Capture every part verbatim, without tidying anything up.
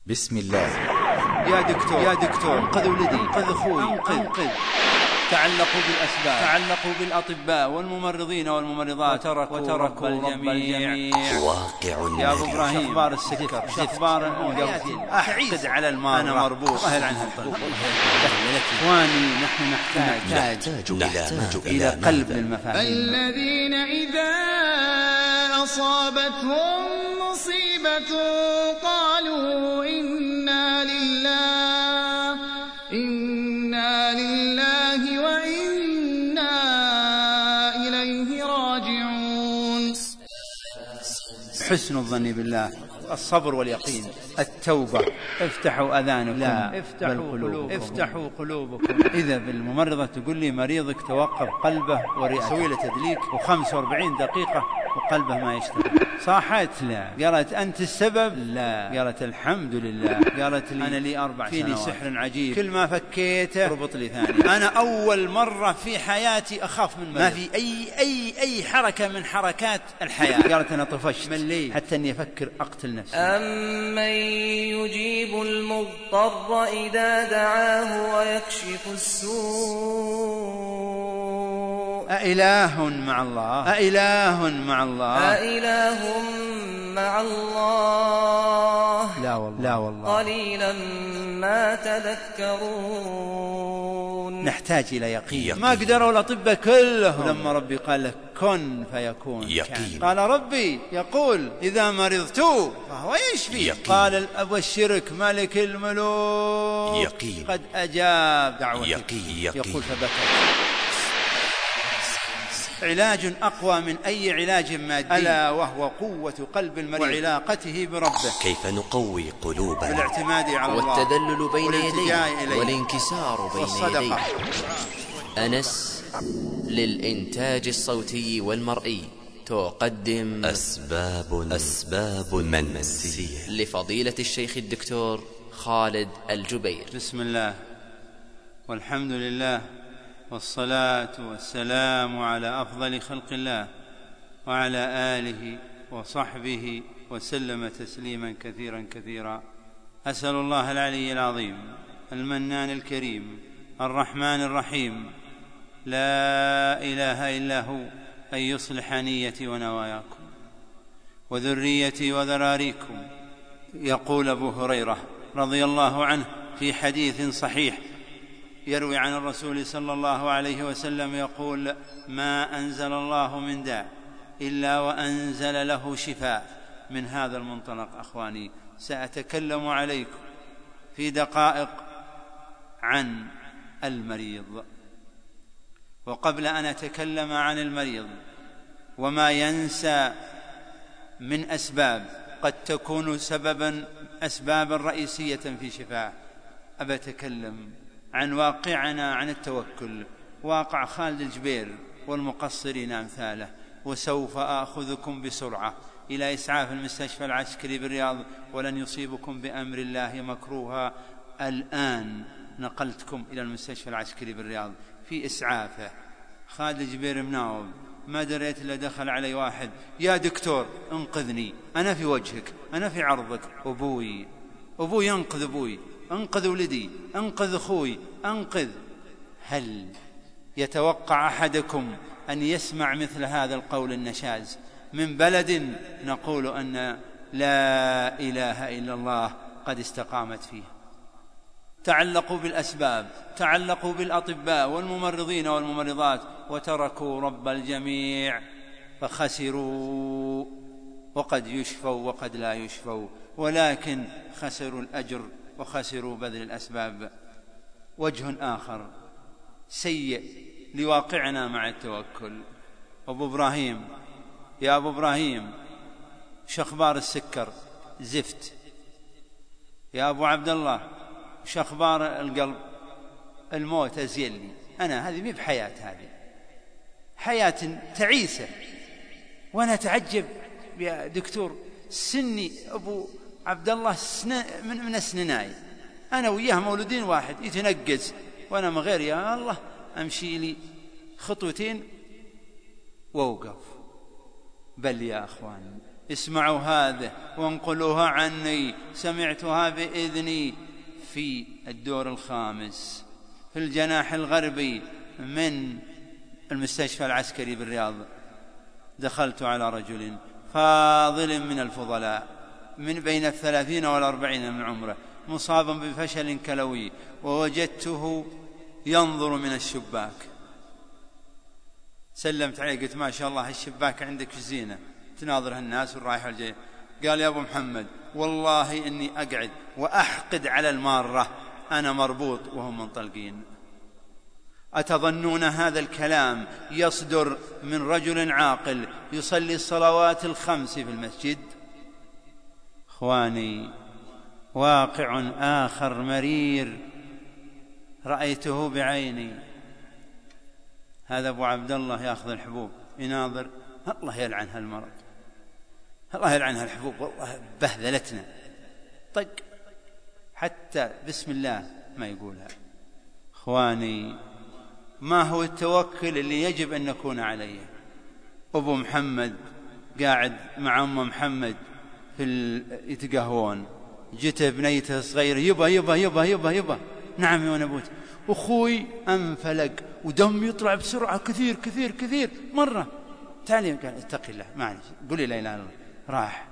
بسم الله. يا دكتور يا دكتور انقذ ولدي، انقذ اخوي، انقذ انقذ تعلقوا بالأسباب، تعلقوا بالأطباء والممرضين والممرضات وتركوا, وتركوا رب الجميع. واقع يا أبو إبراهيم، أخبار السكر، أخبار القلب، أحقد على المرضى، أنا مربوط، أهل عنها الطلب. إخواني، نحن نحتاج, نحتاج, نحتاج إلى قلب للمفاهيم. الذين إذا أصابتهم مصيبة قالوا إنا لله إنا لله وإنا إليه راجعون. حسن الظن بالله، الصبر واليقين، التوبة. افتحوا أذانكم، لا افتحوا قلوبكم. افتحوا قلوبكم. إذا بالممرضة تقول لي مريضك توقف قلبه ورئته، سوي له تدليك وخمسة وأربعين دقيقة وقلبه ما يشتغل. صاحت؟ لا. قالت أنت السبب؟ لا. قالت الحمد لله. قالت لي أنا لي أربع فيني سنوات سحر عجيب، كل ما فكيته ربط لي ثاني. أنا أول مرة في حياتي أخاف من مريض، ما في أي أي أي حركة من حركات الحياة. قالت أنا طفشت من لي حتى أني أفكر أقتل نفسي. أمن يجيب المضطر إذا دعاه ويكشف السوء أإله مع الله أإله مع الله أإله مع الله لا والله, لا والله. قليلا ما تذكرون. نحتاج إلى يقين, يقين. ما قدروا الأطباء كلهم لما ربي قال له كن فيكون يقين. قال ربي يقول إذا مرضت فهو يشفي. قال الأب الشرك ملك الملوك يقين. قد أجاب دعوتك. يقين. يقين. يقول فبكت. علاج أقوى من أي علاج مادي، ألا وهو قوة قلب المريض وعلاقته بربه. كيف نقوي قلوبنا بالاعتماد على الله والتذلل بين يديه والانكسار بين يديه. أنس للإنتاج الصوتي والمرئي تقدم أسباب أسباب منسية لفضيلة الشيخ الدكتور خالد الجبير. بسم الله والحمد لله والصلاة والسلام على أفضل خلق الله وعلى آله وصحبه وسلم تسليما كثيرا كثيرا. أسأل الله العلي العظيم المنان الكريم الرحمن الرحيم لا إله إلا هو أن يصلح نيتي ونواياكم وذريتي وذراريكم. يقول أبو هريرة رضي الله عنه في حديث صحيح يروي عن الرسول صلى الله عليه وسلم يقول ما أنزل الله من داء إلا وأنزل له شفاء. من هذا المنطلق أخواني سأتكلم عليكم في دقائق عن المريض. وقبل أن أتكلم عن المريض وما ينسى من أسباب قد تكون سببا أسبابا رئيسية في شفاء، أبتكلم عن واقعنا عن التوكل، واقع خالد الجبير والمقصرين أمثاله. وسوف آخذكم بسرعة إلى إسعاف المستشفى العسكري بالرياض، ولن يصيبكم بأمر الله مكروها. الآن نقلتكم إلى المستشفى العسكري بالرياض في إسعافه. خالد الجبير مناوب، ما دريت إلا دخل علي واحد يا دكتور انقذني، أنا في وجهك، أنا في عرضك، أبوي أبوي انقذ أبوي، انقذ ولدي، انقذ أخوي، انقذ. هل يتوقع أحدكم أن يسمع مثل هذا القول النشاز من بلد نقول أن لا إله إلا الله قد استقامت فيه؟ تعلقوا بالأسباب، تعلقوا بالأطباء والممرضين والممرضات وتركوا رب الجميع فخسروا. وقد يشفوا وقد لا يشفوا، ولكن خسروا الأجر وخسروا بذل الأسباب. وجه آخر سيء لواقعنا مع التوكل. أبو إبراهيم، يا أبو إبراهيم شخبار السكر؟ زفت. يا أبو عبد الله شخبار القلب؟ الموت أزيلني أنا، هذه مي بحياة، هذه حياة تعيسة. وأنا أتعجب يا دكتور سني أبو عبد الله من, من السنناي، أنا وياه مولودين واحد، يتنقز وأنا من غير يا الله أمشي لي خطوتين وأوقف. بل يا أخوان اسمعوا هذا وانقلوها عني، سمعتها بإذني في الدور الخامس في الجناح الغربي من المستشفى العسكري بالرياض. دخلت على رجل فاضل من الفضلاء من بين الثلاثين والأربعين من عمره، مصابا بفشل كلوي، ووجدته ينظر من الشباك. سلمت عليه قلت ما شاء الله الشباك عندك زينة، تناظرها الناس والرايح والجاي. قال يا أبو محمد والله إني أقعد وأحقد على المارة، أنا مربوط وهم منطلقين. أتظنون هذا الكلام يصدر من رجل عاقل يصلي الصلوات الخمس في المسجد؟ إخواني، واقع آخر مرير رأيته بعيني. هذا أبو عبد الله يأخذ الحبوب يناظر، الله يلعن هالمرض، الله يلعن هالحبوب، والله بهذلتنا، طق حتى بسم الله ما يقولها. إخواني، ما هو التوكل اللي يجب أن نكون عليه؟ أبو محمد قاعد مع أم محمد في يتقهوون، جت بنيته صغيرة يبا يبا يبا يبا يبا نعم يا نبوت، أخوي انفلق ودم يطلع بسرعة كثير كثير كثير مرة. تعالي قال اتق الله معلش قولي لا إله إلا الله. راح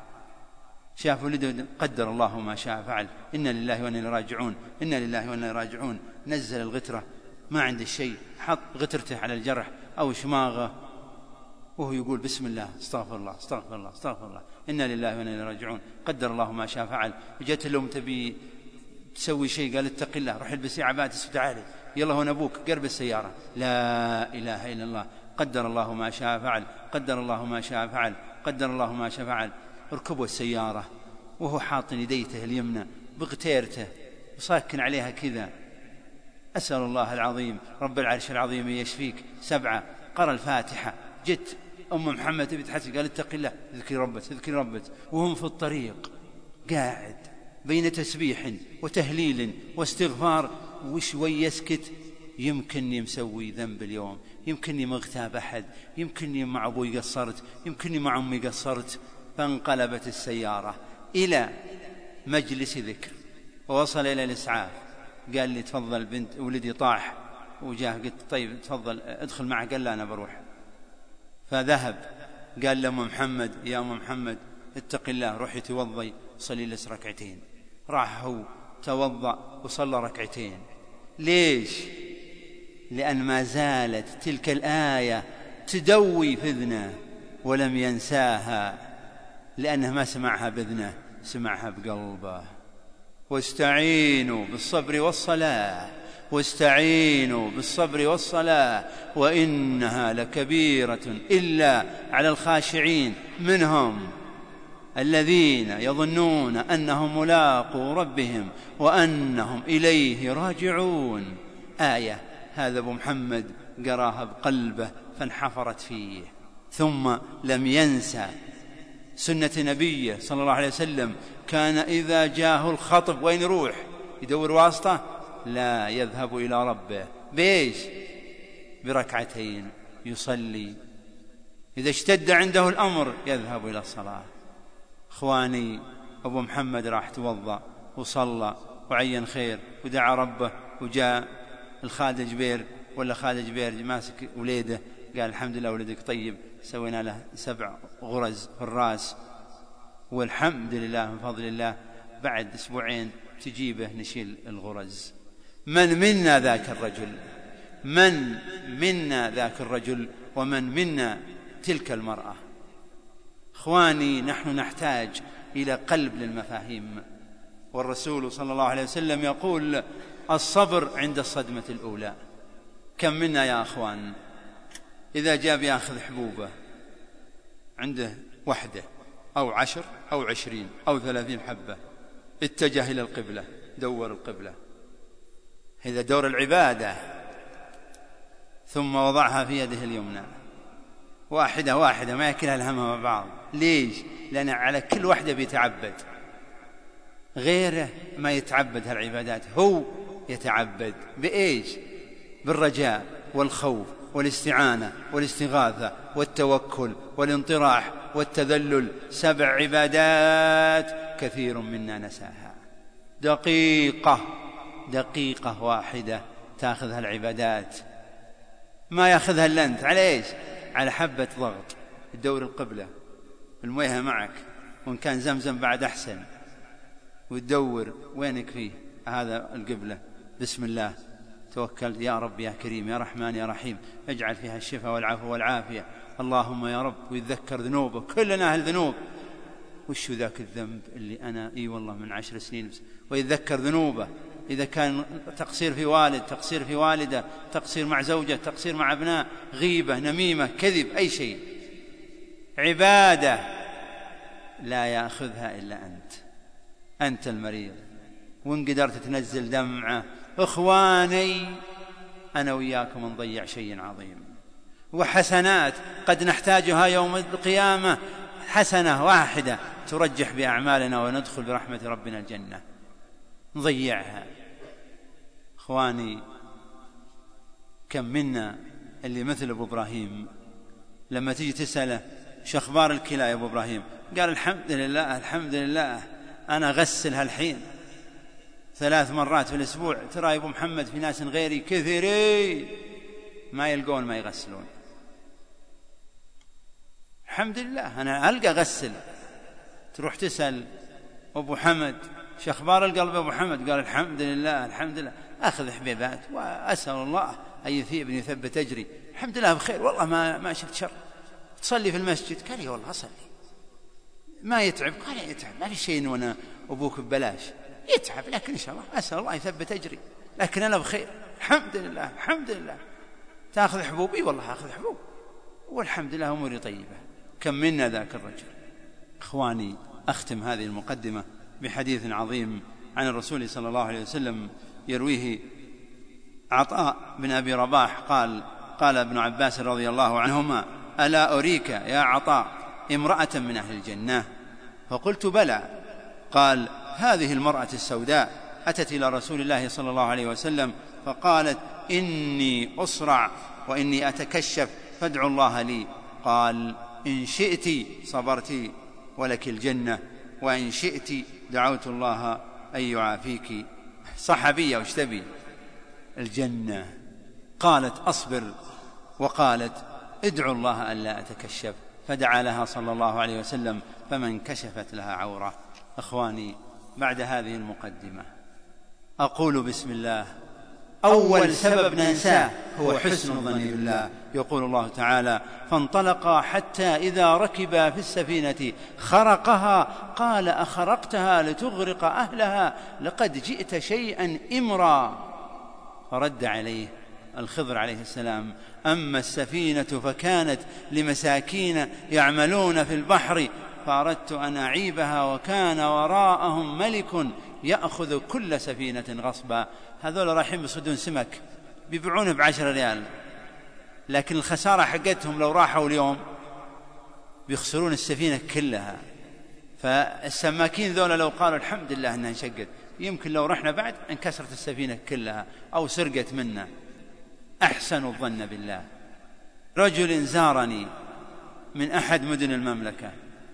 شاف ولده، قدر الله ما شاء فعل، إنا لله وإنا إليه راجعون، إنا لله وإنا إليه راجعون. نزل الغترة ما عنده شيء، حط غترته على الجرح أو شماغه وهو يقول بسم الله استغفر الله استغفر الله استغفر الله، إنا لله وإنا إليه راجعون، قدر الله ما شاء فعل. وجت الأم تبي تسوي شيء، قال اتق الله روح البسي عباتس وتعالي، يلا هون أبوك قرب السيارة، لا إله إلا الله، قدر الله ما شاء فعل، قدر الله ما شاء فعل، قدر الله ما شاء فعل. اركبوا السيارة وهو حاط يديته اليمنى بغتيرته وساكن عليها كذا. أسأل الله العظيم رب العرش العظيم يشفيك. سبعة قرأ الفاتحة. جت أم محمد تبي تحسن، قال اتق الله اذكري ربك اذكري ربك. وهم في الطريق قاعد بين تسبيح وتهليل واستغفار وشوي يسكت، يمكنني مسوي ذنب اليوم، يمكنني مغتاب أحد، يمكنني مع أبوي قصرت، يمكنني مع أمي قصرت. فانقلبت السيارة إلى مجلس ذكر ووصل إلى الإسعاف. قال لي تفضل بنت ولدي طاح وجاه، قلت طيب تفضل ادخل معه، قال لا أنا بروح. فذهب قال لأم محمد يا أم محمد اتق الله روحي توضي صلي لس ركعتين. راح هو توضأ وصلى ركعتين. ليش؟ لأن ما زالت تلك الآية تدوي في أذنه ولم ينساها، لأنه ما سمعها بأذنه، سمعها بقلبه. واستعينوا بالصبر والصلاة، واستعينوا بالصبر والصلاة وإنها لكبيرة إلا على الخاشعين منهم الذين يظنون أنهم ملاقو ربهم وأنهم إليه راجعون. آية هذا أبو محمد قراها بقلبه فانحفرت فيه، ثم لم ينسى سنة نبيه صلى الله عليه وسلم. كان إذا جاءه الخطب وين يروح؟ يدور واسطة؟ لا، يذهب إلى ربه. بإيش؟ بركعتين يصلي. إذا اشتد عنده الأمر يذهب إلى الصلاة. إخواني، أبو محمد راح توضأ وصلى وعين خير ودعا ربه، وجاء الخالد جبير ولا خالد جبير ماسك وليده، قال الحمد لله ولدك طيب، سوينا له سبع غرز في الرأس والحمد لله من فضل الله، بعد أسبوعين تجيبه نشيل الغرز. من منا ذاك الرجل؟ من منا ذاك الرجل؟ ومن منا تلك المرأة؟ إخواني، نحن نحتاج إلى قلب للمفاهيم. والرسول صلى الله عليه وسلم يقول الصبر عند الصدمة الأولى. كم منا يا أخوان إذا جاء يأخذ حبوبة عنده وحدة أو عشر أو عشرين أو ثلاثين حبة، اتجه إلى القبلة، دور القبلة، هذا دور العبادة، ثم وضعها في يده اليمنى واحدة واحدة، ما يكلها الهمة مع بعض. ليش؟ لأن على كل واحدة بيتعبد، غيره ما يتعبد هالعبادات، هو يتعبد بإيش؟ بالرجاء والخوف والاستعانة والاستغاثة والتوكل والانطراح والتذلل، سبع عبادات كثير منا نساها. دقيقة دقيقة واحدة تأخذها العبادات، ما يأخذها إلا أنت. على إيش؟ على حبة ضغط، تدور القبلة، المياه معك، وإن كان زمزم بعد أحسن، وتدور وينك فيه هذا القبلة. بسم الله توكلت، يا رب يا كريم يا رحمن يا رحيم اجعل فيها الشفاء والعفو والعافية، اللهم يا رب. ويتذكر ذنوبه، كلنا أهل ذنوب. وش ذاك الذنب اللي أنا إي والله من عشر سنين بس. ويتذكر ذنوبه، إذا كان تقصير في والد، تقصير في والدة، تقصير مع زوجة، تقصير مع أبناء، غيبة، نميمة، كذب، أي شيء. عبادة لا يأخذها إلا أنت، أنت المريض. وإن قدرت تنزل دمعة، إخواني أنا وياكم نضيع شيء عظيم. وحسنات قد نحتاجها يوم القيامة، حسنة واحدة ترجح بأعمالنا وندخل برحمة ربنا الجنة، نضيعها. إخواني كم منا اللي مثل أبو إبراهيم لما تيجي تسأله شو أخبار الكلى يا أبو إبراهيم، قال الحمد لله الحمد لله أنا غسلها الحين ثلاث مرات في الأسبوع. ترى يا أبو محمد في ناس غيري كثيرين ما يلقون ما يغسلون. الحمد لله أنا ألقى غسل. تروح تسأل أبو حمد شو أخبار القلب يا أبو حمد، قال الحمد لله الحمد لله. أخذ حبيبات وأسأل الله أن يثيبني يثبت أجري، الحمد لله بخير والله ما ما شفت شر. تصلي في المسجد، قال لي والله أصلي. ما يتعب، قال يتعب، ما في شيء وأنا أبوك ببلاش. يتعب لكن إن شاء الله أسأل الله يثبت أجري، لكن أنا بخير الحمد لله الحمد لله. تأخذ حبوبي، والله أخذ حبوب والحمد لله أموري طيبة. كم منا ذاك الرجل. إخواني أختم هذه المقدمة بحديث عظيم عن الرسول صلى الله عليه وسلم يرويه عطاء بن أبي رباح قال قال ابن عباس رضي الله عنهما: ألا أريك يا عطاء امرأة من أهل الجنة؟ فقلت بلى. قال: هذه المرأة السوداء أتت إلى رسول الله صلى الله عليه وسلم فقالت: إني أصرع وإني أتكشف فادعوا الله لي. قال: إن شئت صبرت ولك الجنة، وإن شئت دعوت الله أن يعافيك. صحابية وش تبي؟ الجنة. قالت: أصبر، وقالت: ادعوا الله ألا أتكشف، فدعا لها صلى الله عليه وسلم فمن كشفت لها عورة. أخواني بعد هذه المقدمة أقول بسم الله. أول سبب ننساه هو حسن الظن بالله. يقول الله تعالى: فانطلقا حتى إذا ركبا في السفينة خرقها قال: أخرقتها لتغرق أهلها لقد جئت شيئا إمرا. فرد عليه الخضر عليه السلام: أما السفينة فكانت لمساكين يعملون في البحر فأردت أن أعيبها وكان وراءهم ملك يأخذ كل سفينة غصبا. هذول رايحين بصدون سمك بيبيعونه بعشر ريال، لكن الخسارة حقتهم لو راحوا اليوم بيخسرون السفينة كلها. فالسماكين ذولا لو قالوا الحمد لله أنها انشقت، يمكن لو رحنا بعد انكسرت السفينة كلها أو سرقت منا. أحسن الظن بالله. رجل زارني من أحد مدن المملكة،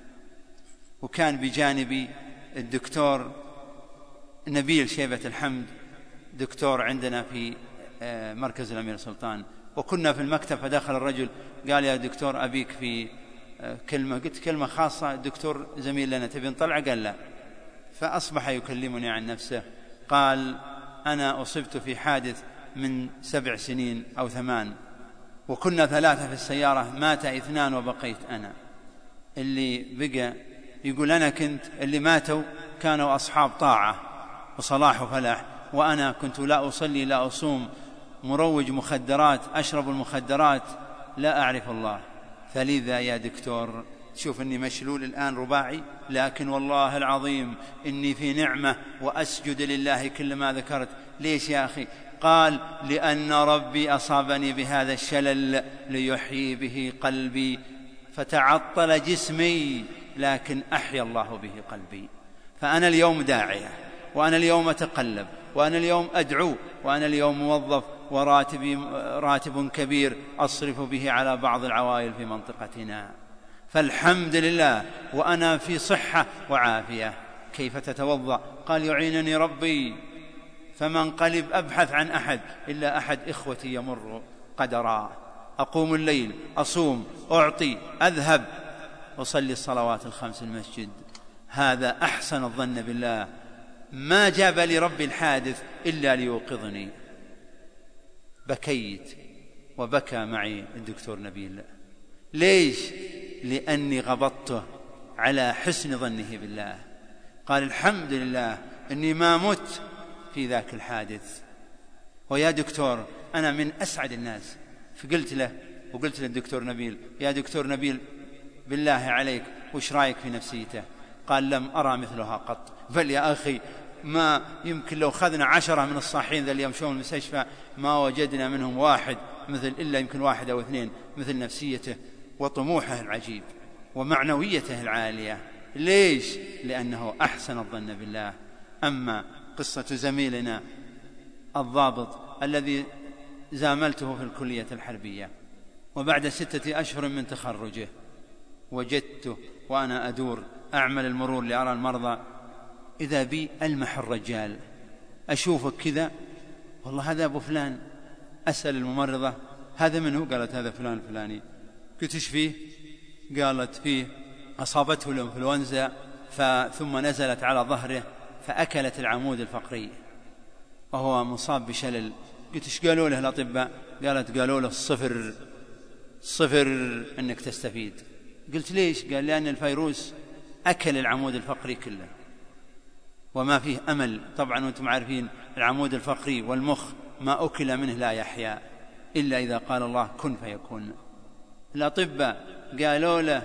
وكان بجانبي الدكتور نبيل شيبة الحمد، دكتور عندنا في مركز الأمير سلطان. وكنا في المكتب فدخل الرجل قال: يا دكتور أبيك في كلمة. قلت: كلمة خاصة دكتور زميل لنا، تبي نطلع؟ قال: لا. فأصبح يكلمني عن نفسه. قال: أنا أصبت في حادث من سبع سنين أو ثمان، وكنا ثلاثة في السيارة، مات اثنان وبقيت أنا. اللي بقى يقول أنا كنت، اللي ماتوا كانوا أصحاب طاعة وصلاح وفلاح، وأنا كنت لا أصلي لا أصوم، مروج مخدرات، أشرب المخدرات، لا أعرف الله. فلذا يا دكتور تشوف أني مشلول الآن رباعي، لكن والله العظيم إني في نعمة وأسجد لله كل ما ذكرت. ليش يا أخي؟ قال: لأن ربي أصابني بهذا الشلل ليحيي به قلبي، فتعطل جسمي لكن أحيا الله به قلبي. فأنا اليوم داعية، وأنا اليوم أتقلب، وأنا اليوم أدعو، وأنا اليوم موظف وراتبي راتب كبير أصرف به على بعض العوائل في منطقتنا. فالحمد لله وأنا في صحة وعافية. كيف تتوضأ؟ قال يعينني ربي. فما انقلب أبحث عن أحد إلا أحد إخوتي يمر قدرا. أقوم الليل، أصوم، أعطي، أذهب، أصلي الصلوات الخمس المسجد. هذا أحسن الظن بالله. ما جاب لي ربي الحادث إلا ليوقظني. بكيت وبكى معي الدكتور نبيل. ليش؟ لأني غبطته على حسن ظنه بالله. قال الحمد لله أني ما مت في ذاك الحادث. ويا دكتور أنا من أسعد الناس. فقلت له وقلت للدكتور نبيل يا دكتور نبيل بالله عليك وش رايك في نفسيته؟ قال لم أرى مثلها قط. بل يا أخي ما يمكن لو خذنا عشرة من الصاحين ذا اللي يمشون المستشفى ما وجدنا منهم واحد مثل إلا يمكن واحد أو اثنين مثل نفسيته وطموحه العجيب ومعنويته العالية. ليش؟ لأنه أحسن الظن بالله. أما قصة زميلنا الضابط الذي زاملته في الكلية الحربية وبعد ستة أشهر من تخرجه وجدته وأنا أدور أعمل المرور لأرى المرضى، إذا بي ألمح الرجال أشوفك كذا، والله هذا أبو فلان. أسأل الممرضة هذا من هو؟ قالت هذا فلان فلاني. قلت إيش فيه؟ قالت فيه أصابته الإنفلونزا ثم نزلت على ظهره فأكلت العمود الفقري وهو مصاب بشلل. قلت إيش قالوا له الأطباء؟ قالت قالوا له صفر صفر أنك تستفيد. قلت ليش؟ قال لأن الفيروس أكل العمود الفقري كله وما فيه أمل. طبعا وانتم عارفين العمود الفقري والمخ ما أكل منه لا يحيا إلا إذا قال الله كن فيكون. الأطباء قالوا له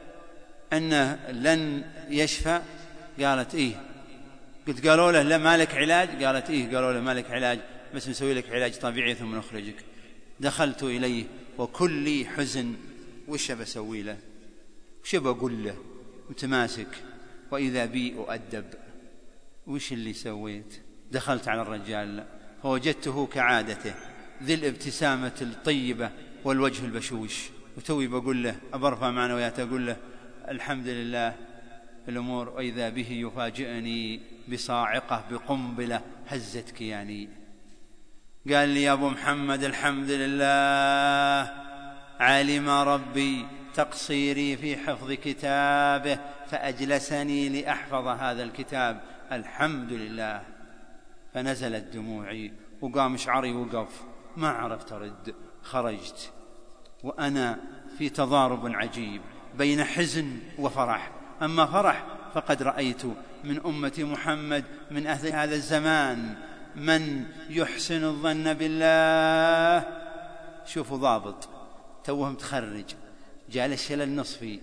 أنه لن يشفى. قالت إيه. قلت قالوا له لا مالك علاج؟ قالت إيه. قالوا له مالك علاج بس نسوي لك علاج طبيعي ثم نخرجك. دخلت إليه وكلي حزن. وش بسوي له؟ وش بقول له؟ متماسك وإذا بي أؤدب. وش اللي سويت؟ دخلت على الرجال فوجدته كعادته ذي الابتسامة الطيبة والوجه البشوش. وتوي بقول له أبرفع معنويات أقول له الحمد لله في الأمور، وإذا به يفاجئني بصاعقة بقنبلة هزت كياني. قال لي يا أبو محمد الحمد لله علم ربي تقصيري في حفظ كتابه فأجلسني لأحفظ هذا الكتاب، الحمد لله. فنزلت دموعي وقام شعري وقف، ما عرفت أرد. خرجت وأنا في تضارب عجيب بين حزن وفرح. أما فرح فقد رأيت من أمة محمد من أهل هذا الزمان من يحسن الظن بالله. شوفوا ضابط توه متخرج جاء الشلل نصفي،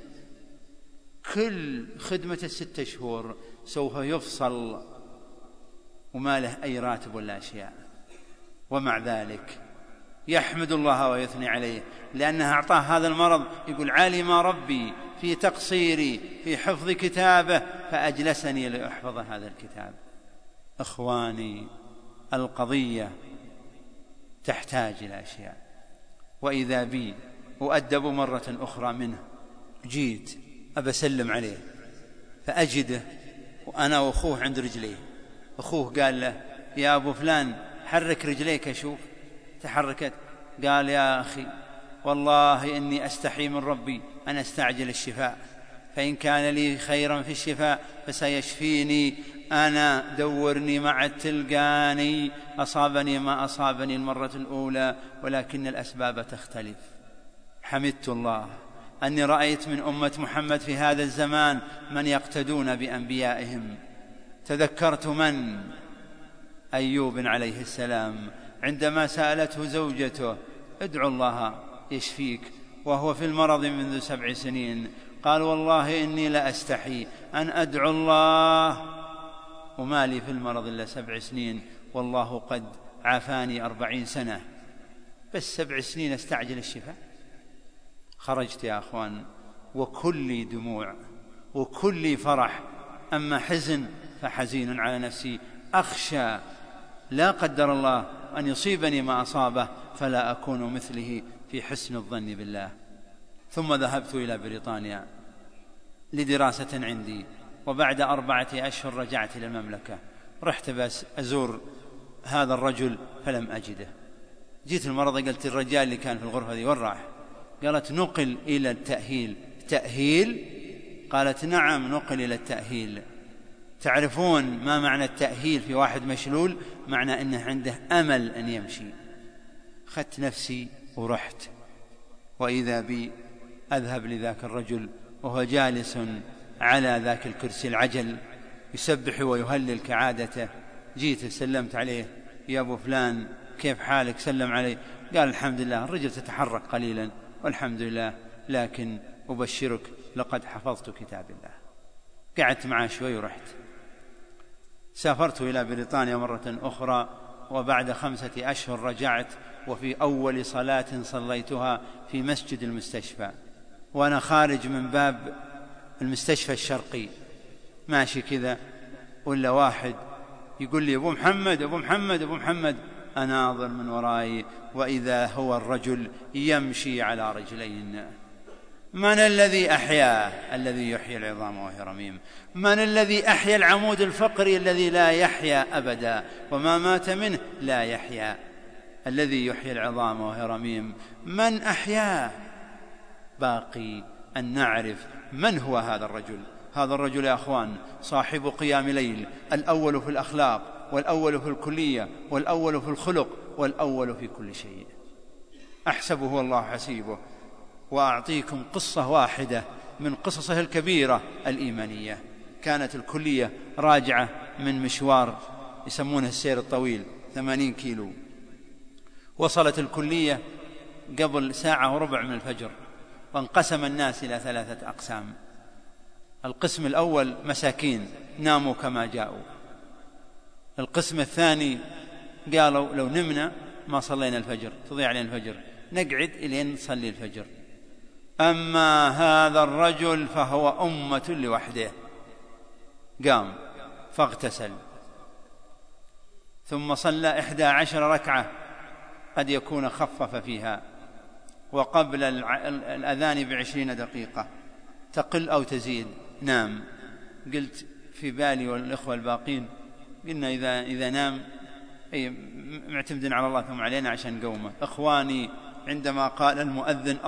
كل خدمة الستة شهور سوف يفصل وما له أي راتب ولا أشياء، ومع ذلك يحمد الله ويثني عليه لأنه أعطاه هذا المرض. يقول علم ربي في تقصيري في حفظ كتابه فأجلسني لأحفظ هذا الكتاب. أخواني القضية تحتاج إلى أشياء. وإذا بي أؤدب مرة أخرى منه، جيت أبسلم عليه فأجده وأنا وأخوه عند رجليه. أخوه قال له يا أبو فلان حرك رجليك أشوف. تحركت. قال يا أخي والله إني أستحي من ربي أن أستعجل الشفاء، فإن كان لي خيرا في الشفاء فسيشفيني. أنا دورني مع التلقاني، أصابني ما أصابني المرة الأولى ولكن الأسباب تختلف. حمدت الله أني رأيت من أمة محمد في هذا الزمان من يقتدون بأنبيائهم. تذكرت من أيوب عليه السلام عندما سألته زوجته ادعو الله يشفيك وهو في المرض منذ سبع سنين، قال والله إني لأستحي أن أدعو الله وما لي في المرض إلا سبع سنين والله قد عافاني أربعين سنة، بس سبع سنين استعجل الشفاء. خرجت يا أخوان وكلي دموع وكلي فرح. أما حزن فحزين على نفسي، أخشى لا قدر الله أن يصيبني ما أصابه فلا أكون مثله في حسن الظن بالله. ثم ذهبت إلى بريطانيا لدراسة عندي، وبعد أربعة أشهر رجعت إلى المملكة. رحت بس أزور هذا الرجل فلم أجده. جيت المرضى قلت الرجال اللي كان في الغرفة دي وين راح؟ قالت نقل إلى التأهيل. تأهيل؟ قالت نعم نقل إلى التأهيل. تعرفون ما معنى التأهيل في واحد مشلول؟ معنى أنه عنده أمل أن يمشي. خدت نفسي ورحت، وإذا بي أذهب لذاك الرجل وهو جالس على ذاك الكرسي العجل يسبح ويهلل كعادته. جيت سلمت عليه، يا أبو فلان كيف حالك؟ سلم عليه، قال الحمد لله. الرجل تتحرك قليلا، والحمد لله، لكن أبشرك لقد حفظت كتاب الله. قعدت معه شوي ورحت. سافرت إلى بريطانيا مرة أخرى، وبعد خمسة أشهر رجعت، وفي أول صلاة صليتها في مسجد المستشفى، وأنا خارج من باب المستشفى الشرقي ماشي كذا، ولا واحد يقول لي أبو محمد أبو محمد أبو محمد. أناظر من وراي وإذا هو الرجل يمشي على رجلين. من الذي أحياه؟ الذي يحيي العظام وهي رميم. من الذي أحيا العمود الفقري الذي لا يحيا أبدا وما مات منه لا يحيا؟ الذي يحيي العظام وهي رميم. من أحياه؟ باقي أن نعرف من هو هذا الرجل. هذا الرجل يا أخوان صاحب قيام ليل، الأول في الأخلاق، والأول في الكلية، والأول في الخلق، والأول في كل شيء. أحسبه الله حسيبه. وأعطيكم قصة واحدة من قصصه الكبيرة الإيمانية. كانت الكلية راجعة من مشوار يسمونه السير الطويل، ثمانين كيلو. وصلت الكلية قبل ساعة وربع من الفجر، وانقسم الناس إلى ثلاثة أقسام. القسم الأول مساكين ناموا كما جاءوا. القسم الثاني قالوا لو نمنا ما صلينا الفجر تضيع علينا الفجر، نقعد إلين نصلي الفجر. أما هذا الرجل فهو أمة لوحده. قام فاغتسل، ثم صلى إحدى عشر ركعة، قد يكون خفف فيها، وقبل الأذان بعشرين دقيقة تقل أو تزيد نام. قلت في بالي والإخوة الباقين، قلنا إذا, إذا نام أي معتمدين على الله ثم علينا عشان نقومه. إخواني عندما قال المؤذن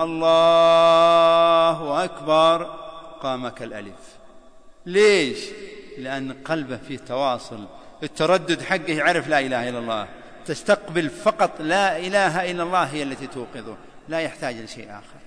الله أكبر قام كالألف. ليش؟ لأن قلبه فيه تواصل، التردد حقه يعرف لا إله إلا الله، تستقبل فقط لا إله إلا الله هي التي توقظه، لا يحتاج لشيء آخر.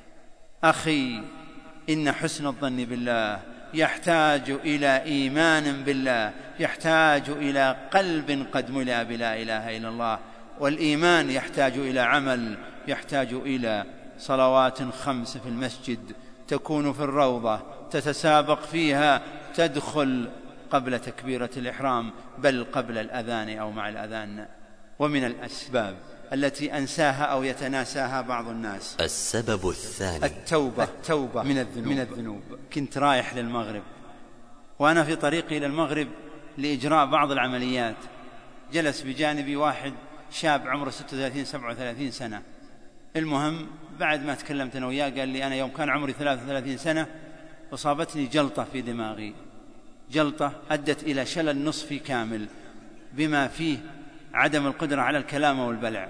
أخي إن حسن الظن بالله يحتاج إلى إيمان بالله، يحتاج إلى قلب قد ملأ بلا إله إلا الله، والإيمان يحتاج إلى عمل، يحتاج إلى صلوات خمس في المسجد، تكون في الروضة، تتسابق فيها، تدخل قبل تكبيرة الإحرام بل قبل الأذان أو مع الأذان. ومن الأسباب التي أنساها أو يتناساها بعض الناس السبب الثاني التوبة. التوبة من الذنوب. من الذنوب. كنت رايح للمغرب، وأنا في طريقي إلى المغرب لإجراء بعض العمليات، جلس بجانبي واحد شاب عمره ستة وثلاثين سبعة وثلاثين سنة. المهم بعد ما تكلمت أنا وياه قال لي أنا يوم كان عمري ثلاثة وثلاثين سنة أصابتني جلطة في دماغي، جلطة أدت إلى شلل نصفي كامل، بما فيه عدم القدرة على الكلام والبلع،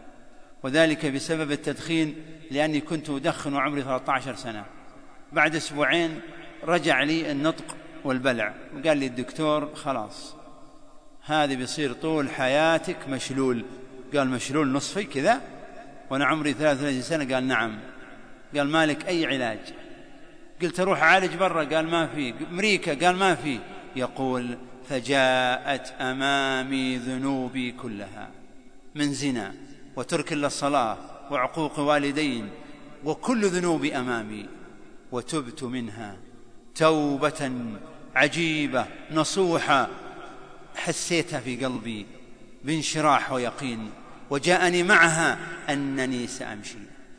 وذلك بسبب التدخين، لأني كنت أدخن وعمري ثلاثة عشر سنة. بعد أسبوعين رجع لي النطق والبلع، وقال لي الدكتور خلاص هذه بيصير طول حياتك مشلول. قال مشلول نصفي كذا وأنا عمري ثلاثة وثلاثين سنة؟ قال نعم. قال مالك أي علاج؟ قلت أروح أعالج برا. قال ما في. أمريكا؟ قال ما في. يقول فجاءت أمامي ذنوبي كلها، من زنا وترك للصلاة وعقوق والدين وكل ذنوبي أمامي، وتبت منها توبة عجيبة نصوحة حسيتها في قلبي بانشراح ويقين، وجاءني معها أنني سأمشي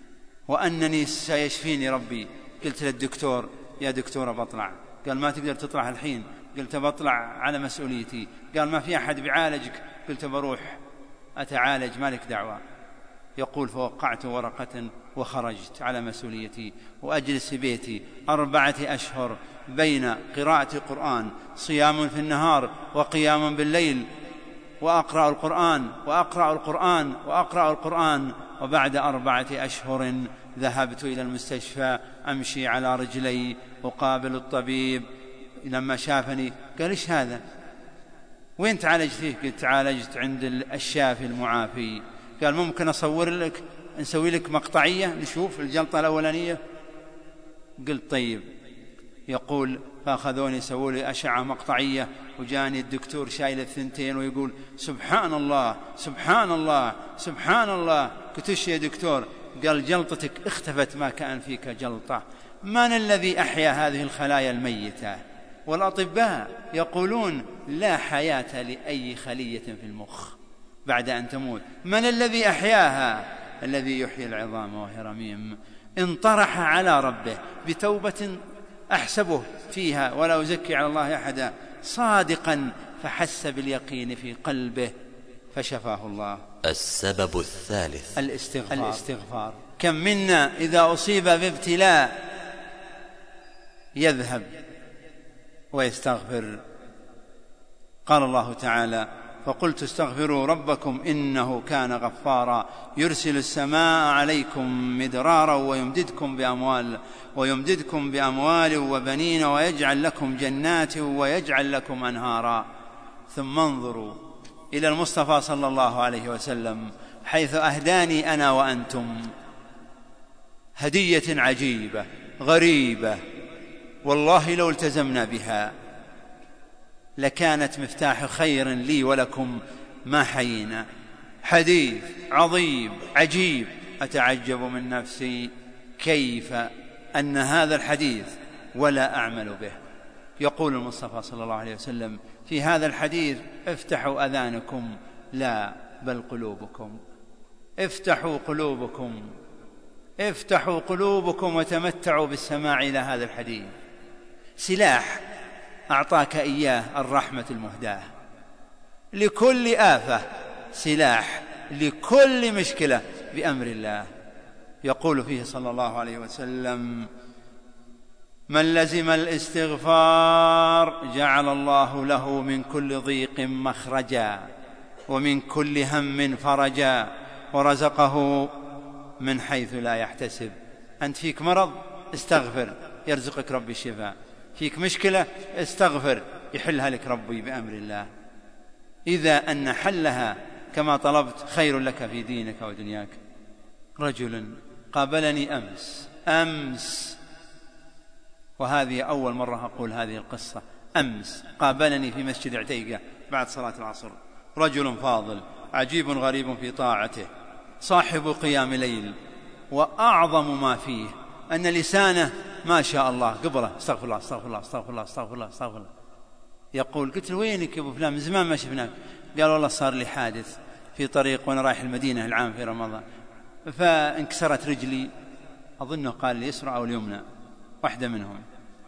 وأنني سيشفيني ربي. قلت للدكتور يا دكتور بطلع. قال ما تقدر تطلع الحين. قلت بطلع على مسؤوليتي. قال ما في أحد بيعالجك. قلت بروح أتعالج مالك دعوة. يقول فوقعت ورقة وخرجت على مسؤوليتي، وأجلس في بيتي أربعة أشهر بين قراءة القرآن، صيام في النهار وقيام بالليل، وأقرأ القرآن وأقرأ القرآن وأقرأ القرآن. وبعد أربعة أشهر ذهبت إلى المستشفى أمشي على رجلي أقابل الطبيب. لما شافني قال إيش هذا؟ وين تعالجت فيه؟ قلت تعالجت عند الشافي المعافي. قال ممكن أصور لك، نسوي لك مقطعية نشوف الجلطة الأولانية؟ قلت طيب. يقول فأخذوني سووا لي أشعة مقطعية، وجاني الدكتور شايل الثنتين ويقول سبحان الله سبحان الله سبحان الله. قلت ايش يا دكتور؟ قال جلطتك اختفت، ما كان فيك جلطة. من الذي أحيا هذه الخلايا الميتة؟ والأطباء يقولون لا حياة لأي خلية في المخ بعد أن تموت. من الذي أحياها؟ الذي يحيي العظام وهي رميم. انطرح على ربه بتوبة أحسبه فيها ولا أزكي على الله أحدا، صادقا، فحس باليقين في قلبه فشفاه الله. السبب الثالث الاستغفار. الاستغفار. كم منا إذا أصيب بابتلاء يذهب ويستغفر. قال الله تعالى فقلت استغفروا ربكم إنه كان غفارا يرسل السماء عليكم مدرارا ويمددكم بأموال ويمددكم بأموال وبنين ويجعل لكم جنات ويجعل لكم أنهارا. ثم انظروا إلى المصطفى صلى الله عليه وسلم حيث أهداني أنا وأنتم هدية عجيبة غريبة، والله لو التزمنا بها لكانت مفتاح خير لي ولكم ما حيينا. حديث عظيم عجيب، أتعجب من نفسي كيف أن هذا الحديث ولا أعمل به. يقول المصطفى صلى الله عليه وسلم في هذا الحديث افتحوا أذانكم لا بل قلوبكم، افتحوا قلوبكم، افتحوا قلوبكم وتمتعوا بالسماع إلى هذا الحديث. سلاح أعطاك إياه الرحمة المهداة لكل آفة، سلاح لكل مشكلة بأمر الله. يقول فيه صلى الله عليه وسلم من لزم الاستغفار جعل الله له من كل ضيق مخرجا ومن كل هم فرجا ورزقه من حيث لا يحتسب. أنت فيك مرض استغفر يرزقك ربي الشفاء، فيك مشكلة استغفر يحلها لك ربي بأمر الله. إذا أن حلها كما طلبت خير لك في دينك ودنياك. رجل قابلني أمس أمس وهذه أول مرة أقول هذه القصة، أمس قابلني في مسجد عتيقة بعد صلاة العصر رجل فاضل عجيب غريب في طاعته، صاحب قيام ليل، وأعظم ما فيه أن لسانه ما شاء الله قبله استغفر الله استغفر الله استغفر الله استغفر الله استغفر الله. يقول قلت له وينك يا أبو فلان؟ من زمان ما شفناك. قال والله صار لي حادث في طريق وأنا رايح المدينة العام في رمضان، فانكسرت رجلي، أظنه قال اليسرى أو اليمنى، واحدة منهم.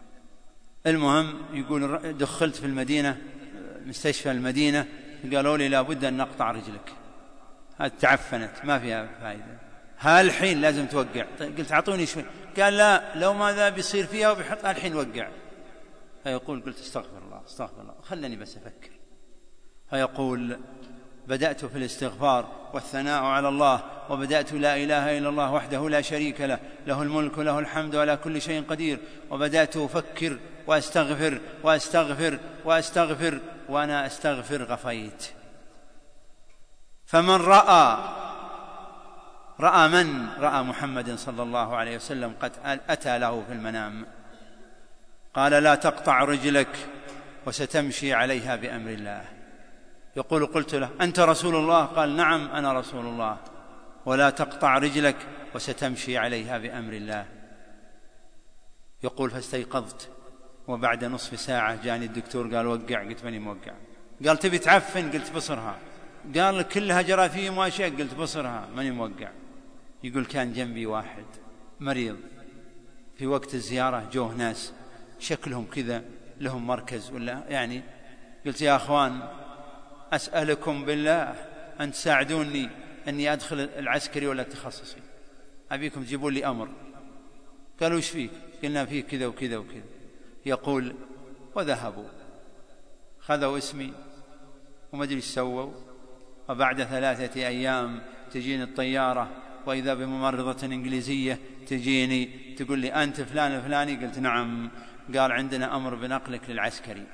المهم يقول دخلت في المدينة مستشفى المدينة، قالوا لي لابد أن نقطع رجلك، هذه تعفنت ما فيها فائدة، هالحين لازم توقع. قلت أعطوني شوي، قال لا لو ماذا بيصير فيها وبيحطها الحين وقع. فيقول قلت استغفر الله استغفر الله خلني بس أفكر. فيقول بدأت في الاستغفار والثناء على الله، وبدأت لا إله إلا الله وحده لا شريك له له الملك وله الحمد وعلى كل شيء قدير، وبدأت أفكر وأستغفر وأستغفر وأستغفر وأنا أستغفر غفيت. فمن رأى رأى من رأى محمد صلى الله عليه وسلم قد أتى له في المنام قال لا تقطع رجلك وستمشي عليها بأمر الله. يقول قلت له أنت رسول الله؟ قال نعم أنا رسول الله. ولا تقطع رجلك وستمشي عليها بأمر الله. يقول فاستيقظت وبعد نصف ساعة جاني الدكتور قال وقع، قلت ماني موقع. قال تبي تعفن؟ قلت بصرها. قال كلها جراثيم واشياء، قلت بصرها ماني موقع. يقول كان جنبي واحد مريض في وقت الزيارة، جوه ناس شكلهم كذا لهم مركز ولا يعني، قلت يا أخوان أسألكم بالله أن تساعدوني أني أدخل العسكري ولا التخصصي، أبيكم تجيبوا لي أمر. قالوا إيش فيك؟ قلنا فيك كذا وكذا وكذا. يقول وذهبوا خذوا اسمي وما أدري إيش سووا، وبعد ثلاثة أيام تجيني الطيارة وإذا بممرضة إنجليزية تجيني تقول لي أنت فلان الفلاني. قلت نعم. قال عندنا أمر بنقلك للعسكري.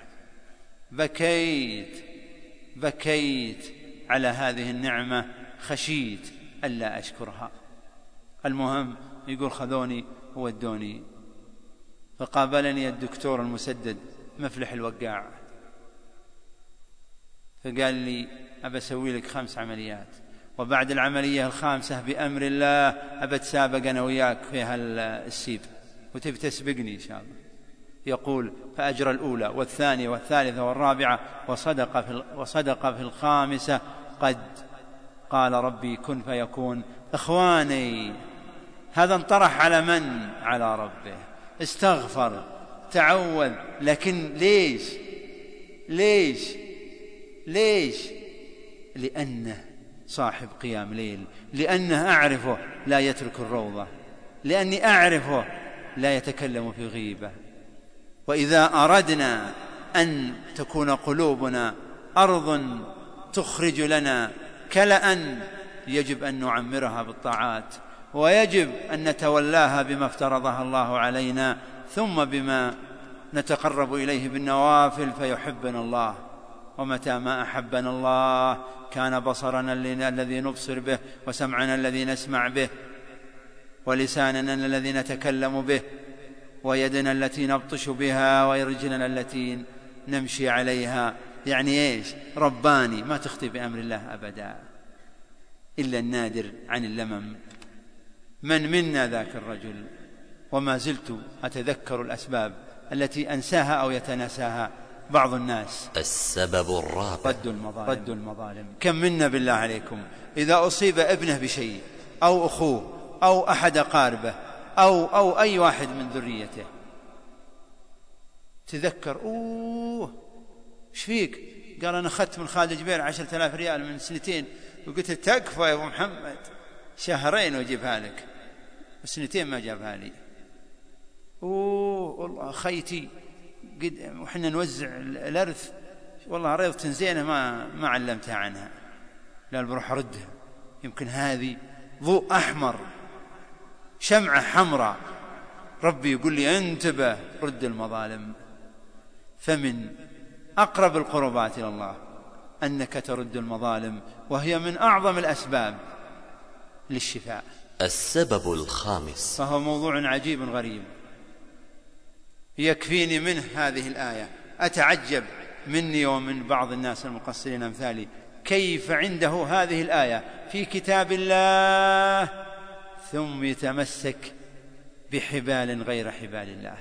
بكيت بكيت على هذه النعمة، خشيت ألا أشكرها. المهم يقول خذوني وودوني، فقابلني الدكتور المسدد مفلح الوقاع، فقال لي أبى أسوي لك خمس عمليات، وبعد العملية الخامسة بأمر الله أبى تسابق أنا وياك في هالسيب وتبي تسبقني إن شاء الله. يقول فأجرى الأولى والثانية والثالثة والرابعة وصدق في, وصدق في الخامسة قد قال ربي كن فيكون. إخواني هذا انطرح على من؟ على ربه، استغفر تعوذ. لكن ليش ليش ليش؟ لأنه صاحب قيام ليل، لأنه أعرفه لا يترك الروضة، لأني أعرفه لا يتكلم في غيبة. وإذا أردنا أن تكون قلوبنا أرض تخرج لنا كلأ يجب أن نعمرها بالطاعات، ويجب أن نتولاها بما افترضها الله علينا، ثم بما نتقرب إليه بالنوافل فيحبنا الله. ومتى ما أحبنا الله كان بصرنا الذي نبصر به، وسمعنا الذي نسمع به، ولساننا الذي نتكلم به، ويدنا التي نبطش بها، ورجلنا التي نمشي عليها. يعني إيش؟ رباني ما تخطي بأمر الله أبدا إلا النادر عن اللمم. من منا ذاك الرجل؟ وما زلت أتذكر الأسباب التي أنساها أو يتناساها بعض الناس. السبب الرابع رد المظالم. رد المظالم. كم منا بالله عليكم إذا أصيب ابنه بشيء أو أخوه أو أحد أقاربه أو, أو أي واحد من ذريته، تذكر أوه إيش فيك؟ قال أنا أخذت من خالد جبير عشرة آلاف ريال من سنتين، وقلت تكفى يا أبو محمد، شهرين وجيبها لك، وسنتين ما جابها لي. أوه والله خيتي قد وحنا نوزع الأرث والله ريضة زينة ما ما علمتها عنها، لا بروح أردها، يمكن هذه ضوء أحمر شمعة حمراء. ربي يقول لي انتبه رد المظالم. فمن أقرب القربات إلى الله أنك ترد المظالم، وهي من أعظم الأسباب للشفاء. السبب الخامس، فهو موضوع عجيب غريب يكفيني منه هذه الآية. أتعجب مني ومن بعض الناس المقصرين أمثالي كيف عنده هذه الآية في كتاب الله ثم يتمسك بحبال غير حبال الله.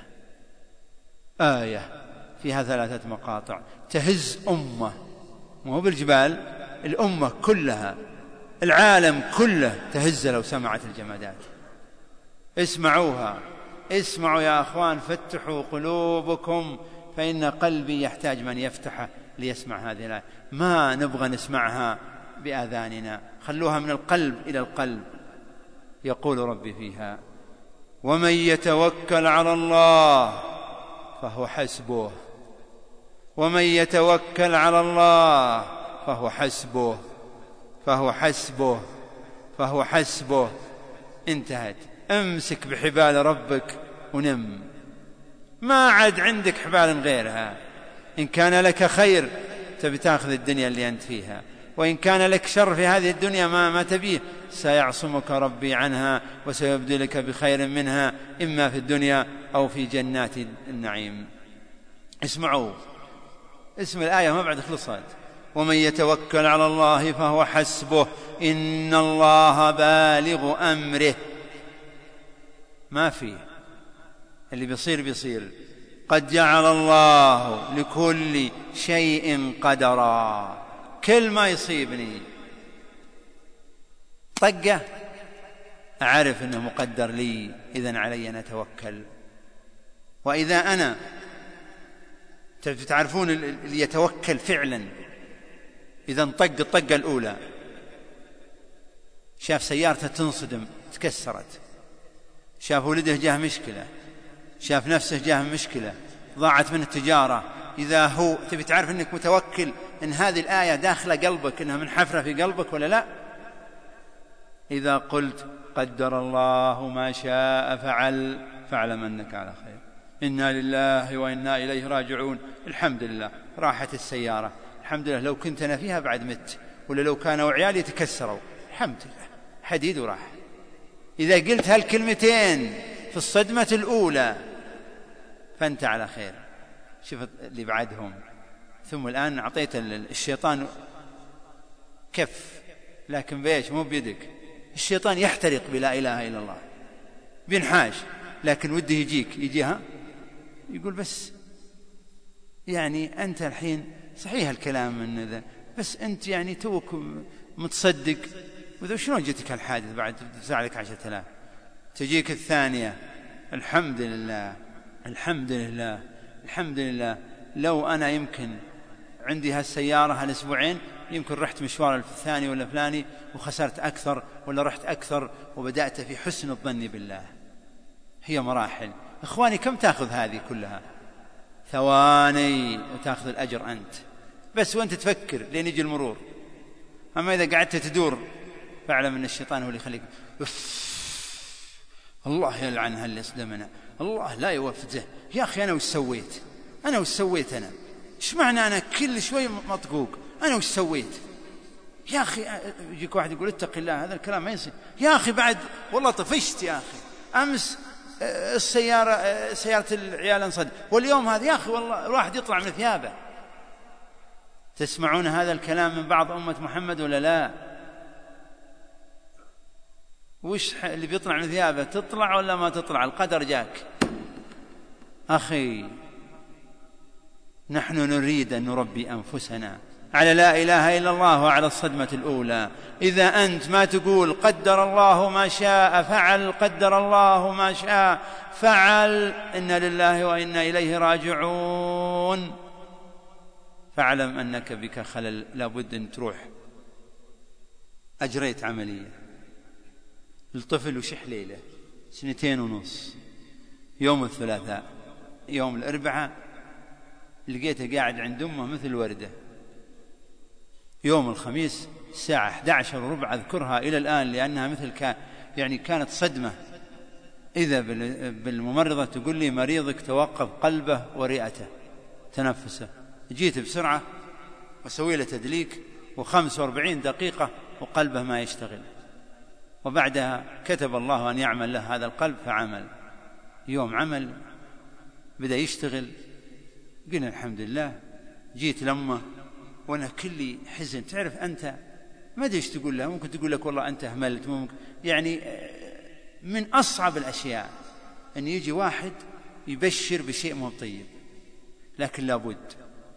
آية فيها ثلاثة مقاطع تهز أمة، مو بالجبال، الأمة كلها، العالم كله تهز لو سمعت الجمادات. اسمعوها، اسمعوا يا أخوان، فتحوا قلوبكم، فإن قلبي يحتاج من يفتحه ليسمع هذه الآية. ما نبغى نسمعها بآذاننا، خلوها من القلب إلى القلب. يقول ربي فيها ومن يتوكل على الله فهو حسبه، ومن يتوكل على الله فهو حسبه، فهو حسبه، فهو حسبه. انتهت. امسك بحبال ربك ونم، ما عاد عندك حبال غيرها. إن كان لك خير تبي تاخذ الدنيا اللي أنت فيها، وإن كان لك شر في هذه الدنيا ما, ما تبيه سيعصمك ربي عنها وسيبدلك بخير منها، إما في الدنيا أو في جنات النعيم. اسمعوا، اسم الآية ما بعد خلصت. ومن يتوكل على الله فهو حسبه إن الله بالغ أمره. ما فيه، اللي بيصير بيصير. قد جعل الله لكل شيء قدرا. كل ما يصيبني طقة أعرف أنه مقدر لي، إذن علي أن أتوكل. وإذا أنا تعرفون اللي يتوكل فعلا، إذا طق الطقة الأولى شاف سيارته تنصدم تكسرت، شاف ولده جاه مشكلة، شاف نفسه جاه مشكلة، ضاعت منه التجارة. إذا هو تبي تعرف أنك متوكل، إن هذه الآية داخلة قلبك، إنها من حفرة في قلبك ولا لا؟ إذا قلت قدر الله ما شاء فعل فاعلم أنك على خير. إنا لله وإنا إليه راجعون. الحمد لله راحت السيارة، الحمد لله لو كنت أنا فيها بعد مت، ولا لو كانوا عيالي تكسروا، الحمد لله حديد وراح. إذا قلت هالكلمتين في الصدمة الأولى فأنت على خير. شوف اللي بعدهم. ثم الآن أعطيت الشيطان كف، لكن بيش مو بيدك. الشيطان يحترق بلا إله إلا الله، بينحاش، لكن وده يجيك يجيها يقول بس يعني أنت الحين صحيح الكلام من ذا، بس أنت يعني توك متصدق، وذا شلون جتك الحادث بعد تدفع لك عشرة آلاف؟ تجيك الثانية الحمد لله الحمد لله الحمد لله. لو أنا يمكن عندي هالسيارة هالأسبوعين يمكن رحت مشوار الثاني ولا فلاني وخسرت أكثر، ولا رحت أكثر وبدأت في حسن الظن بالله. هي مراحل إخواني. كم تأخذ هذه كلها؟ ثواني وتأخذ الأجر أنت بس، وأنت تفكر لين يجي المرور. أما إذا قعدت تدور فاعلم أن الشيطان هو اللي يخليك الله يلعن هاللي أصدمنا، الله لا يوفده. يا أخي أنا وش سويت؟ أنا وش سويت؟ أنا إيش معنى أنا كل شوي مطقوق؟ أنا وش سويت؟ يا أخي يجيك واحد يقول اتق الله، هذا الكلام ما يصير. يا أخي بعد والله طفشت يا أخي، أمس السيارة سيارة العيال انصد، واليوم هذا يا أخي والله الواحد يطلع من ثيابه. تسمعون هذا الكلام من بعض أمة محمد ولا لا؟ وش اللي بيطلع من ثيابه؟ تطلع ولا ما تطلع؟ القدر جاك أخي. نحن نريد أن نربي أنفسنا على لا إله إلا الله وعلى الصدمة الأولى. إذا أنت ما تقول قدر الله ما شاء فعل، قدر الله ما شاء فعل، إنا لله وإنا إليه راجعون، فاعلم أنك بك خلل، لابد أن تروح. أجريت عملية الطفل وشح ليلة سنتين ونص، يوم الثلاثاء يوم الأربعاء لقيته قاعد عند أمه مثل وردة. يوم الخميس الساعة أحد عشر وربع أذكرها إلى الآن لأنها مثل كان يعني كانت صدمة. إذا بالممرضة تقول لي مريضك توقف قلبه ورئته تنفسه. جيت بسرعة وسوي له تدليك وخمس واربعين دقيقة وقلبه ما يشتغل، وبعدها كتب الله أن يعمل له هذا القلب فعمل. يوم عمل بدأ يشتغل، قلنا الحمد لله. جيت لما وأنا كلي حزن. تعرف أنت ما أدري إيش تقول لها، ممكن تقول لك والله أنت أهملت، ممكن يعني من أصعب الأشياء أن يجي واحد يبشر بشيء مو طيب، لكن لابد.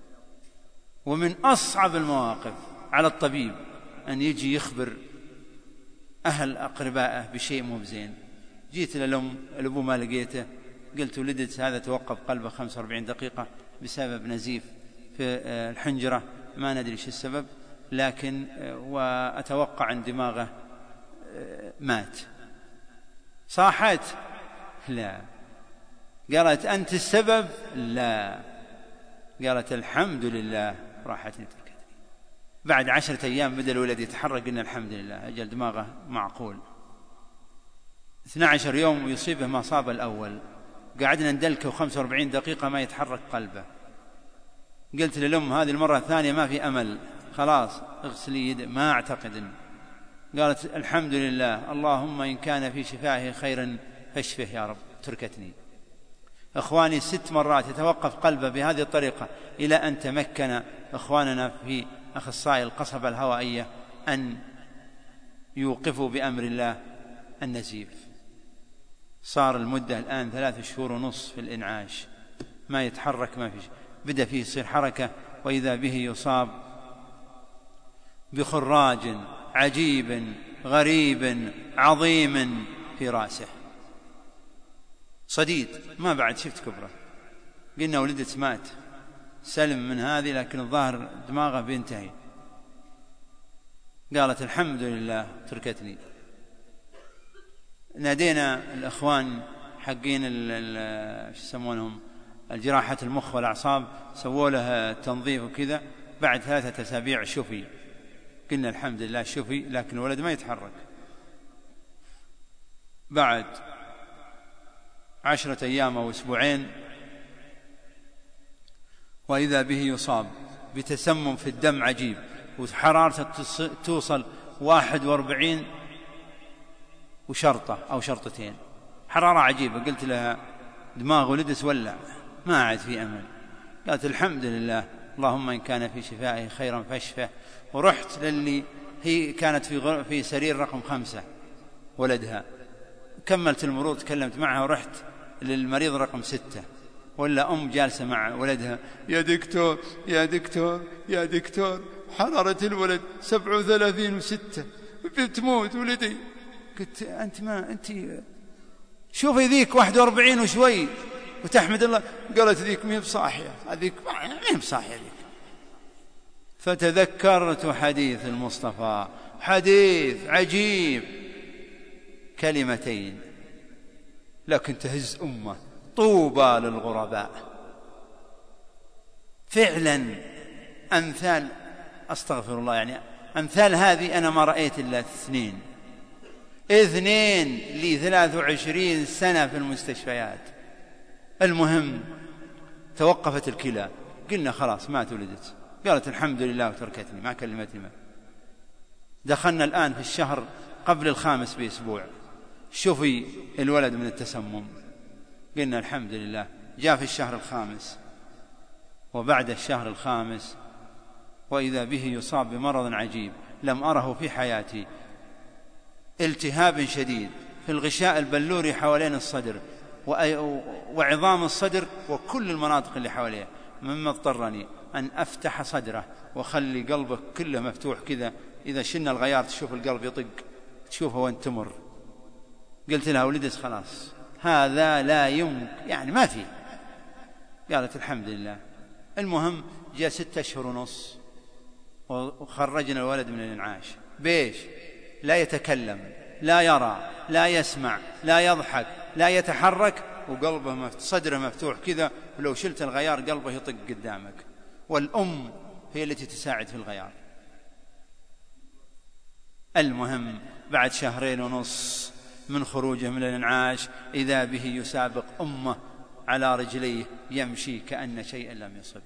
ومن أصعب المواقف على الطبيب أن يجي يخبر أهل أقربائه بشيء مو بزين. جيت للأم، الأبو ما لقيته، قلت ولدت هذا توقف قلبه خمس واربعين دقيقة بسبب نزيف في الحنجرة، ما ندري ايش السبب، لكن وأتوقع أن دماغه مات. صاحت؟ لا. قالت أنت السبب؟ لا. قالت الحمد لله راحتني تركتني. بعد عشرة أيام بدأ الولد يتحرك، قلنا الحمد لله أجل دماغه معقول. اثنى عشر يوم ويصيبه ما صاب الأول، قعدنا ندلكه خمس واربعين دقيقة ما يتحرك قلبه. قلت للأم هذه المرة الثانية ما في أمل، خلاص اغسلي يده، ما أعتقد إن. قالت الحمد لله، اللهم إن كان في شفائه خيرا فاشفه يا رب. تركتني. إخواني ست مرات يتوقف قلبه بهذه الطريقة إلى أن تمكن إخواننا في أخصائي القصبة الهوائية أن يوقفوا بأمر الله النزيف. صار المدة الآن ثلاث شهور ونصف في الإنعاش، ما يتحرك، ما فيش. بدأ فيه يصير حركة، وإذا به يصاب بخراج عجيب غريب عظيم في رأسه، صديد ما بعد شفت كبره. قلنا ولدت مات، سلم من هذه، لكن الظاهر دماغه بينتهي. قالت الحمد لله تركتني. نادينا الإخوان حقين شو يسمونهم الجراحة المخ والأعصاب، سووا له تنظيف وكذا، بعد ثلاثة أسابيع شفي. قلنا الحمد لله شفي، لكن الولد ما يتحرك. بعد عشرة أيام أو أسبوعين وإذا به يصاب بتسمم في الدم عجيب، وحرارته توصل واحد واربعين وشرطة أو شرطتين، حرارة عجيبة. قلت لها دماغ ولدس ولع، ما عاد في أمل. قالت الحمد لله، اللهم إن كان في شفائه خيرا فاشفه. ورحت للي هي كانت في غر... في سرير رقم خمسة ولدها، كملت المرور، تكلمت معها، ورحت للمريض رقم ستة، ولا أم جالسة مع ولدها، يا دكتور يا دكتور يا دكتور حرارة الولد سبعة وثلاثين وستة، بتموت ولدي. قلت أنت ما أنت شوفي ذيك واحد واربعين وشوي وتحمد الله. قالت ذيك مي بصاحية، هذيك مي بصاحية ذيك. فتذكرت حديث المصطفى، حديث عجيب، كلمتين لكن تهز أمة، طوبى للغرباء. فعلا أمثال، أستغفر الله، يعني أمثال هذه أنا ما رأيت إلا اثنين اثنين لي ثلاث وعشرين سنة في المستشفيات. المهم توقفت الكلى، قلنا خلاص ما تولدت. قالت الحمد لله وتركتني، ما كلمتني. ما دخلنا الآن في الشهر قبل الخامس بأسبوع، شوفي الولد من التسمم. قلنا الحمد لله. جاء في الشهر الخامس، وبعد الشهر الخامس وإذا به يصاب بمرض عجيب لم أره في حياتي، التهاب شديد في الغشاء البلوري حوالين الصدر وعظام الصدر وكل المناطق اللي حواليه، مما اضطرني أن أفتح صدره وخلي قلبه كله مفتوح كذا. إذا شلنا الغيار تشوف القلب يطق، تشوفه وانت تمر. قلت لها ولدت خلاص، هذا لا يمكن، يعني ما في. قالت الحمد لله. المهم جاء ستة أشهر ونص وخرجنا الولد من الإنعاش. بيش؟ لا يتكلم، لا يرى، لا يسمع، لا يضحك، لا يتحرك، وقلبه مفتوح، صدره مفتوح كذا، ولو شلت الغيار قلبه يطق قدامك. والأم هي التي تساعد في الغيار. المهم بعد شهرين ونص من خروجه من الإنعاش إذا به يسابق أمه على رجليه يمشي كأن شيئا لم يصبه.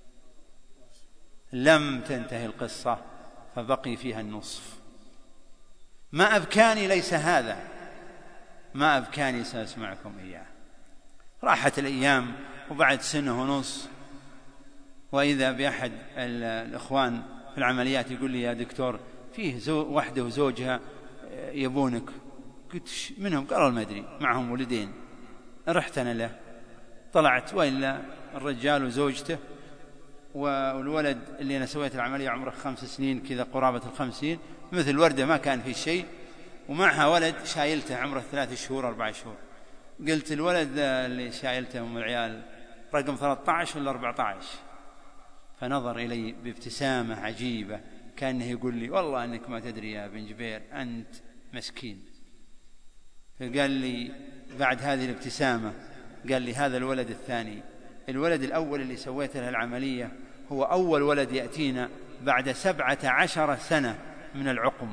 لم تنتهي القصة، فبقي فيها النصف. ما أبكاني ليس هذا، ما أبكاني سأسمعكم إياه. راحت الأيام، وبعد سنة ونص وإذا بأحد الإخوان في العمليات يقول لي يا دكتور فيه زو واحدة وزوجها يبونك. قلت منهم؟ قالوا ما أدري، معهم ولدين. رحت أنا له، طلعت وإلا الرجال وزوجته والولد اللي أنا سويت العملية عمره خمس سنين كذا، قرابة الخمسين، مثل وردة ما كان فيه شيء، ومعها ولد شايلته عمره ثلاث شهور أربع شهور. قلت الولد اللي شايلته من العيال رقم ثلاثة عشر ولا أربعة عشر؟ فنظر إلي بابتسامة عجيبة، كأنه يقول لي والله أنك ما تدري يا بن جبير، أنت مسكين. فقال لي بعد هذه الابتسامة، قال لي هذا الولد الثاني. الولد الأول اللي سويت له العملية هو أول ولد يأتينا بعد سبعة عشر سنة من العقم.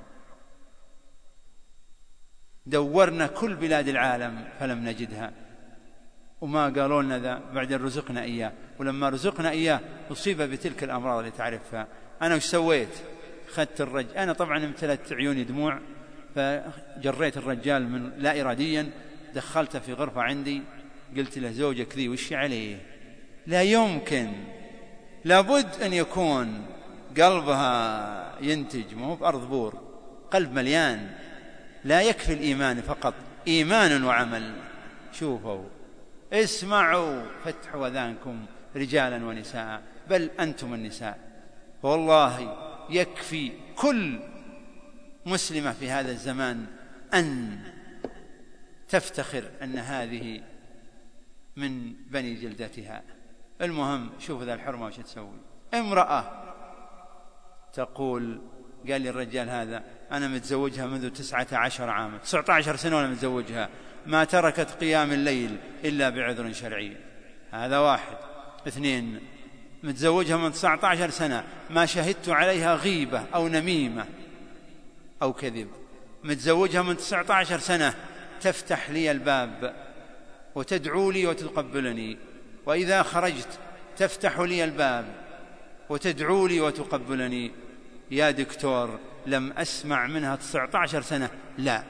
دورنا كل بلاد العالم فلم نجدها، وما قالوا لنا ذا، بعد رزقنا إياه. ولما رزقنا إياه أصيب بتلك الأمراض اللي تعرفها. أنا وش سويت؟ خدت الرجل، أنا طبعا امتلت عيوني دموع، فجريت الرجال من لا إراديا، دخلته في غرفة عندي، قلت له زوجك ذي وش عليه؟ لا يمكن، لابد أن يكون قلبها ينتج، ما هو بأرض بور، قلب مليان. لا يكفي الإيمان فقط، إيمان وعمل. شوفوا، اسمعوا، فتحوا أذانكم رجالا ونساء، بل أنتم النساء. والله يكفي كل مسلمة في هذا الزمان أن تفتخر أن هذه من بني جلدتها. المهم شوف ذا الحرمة وش تسوي. امرأة تقول قال لي الرجال هذا أنا متزوجها منذ تسعة عشر عاما، تسعة عشر سنة وأنا متزوجها، ما تركت قيام الليل إلا بعذر شرعي. هذا واحد. اثنين، متزوجها من تسعة عشر سنة ما شهدت عليها غيبة أو نميمة أو كذب. متزوجها من تسعة عشر سنة تفتح لي الباب وتدعو لي وتقبلني، وإذا خرجت تفتح لي الباب وتدعو لي وتقبلني. يا دكتور لم أسمع منها تسعة عشر سنة لا.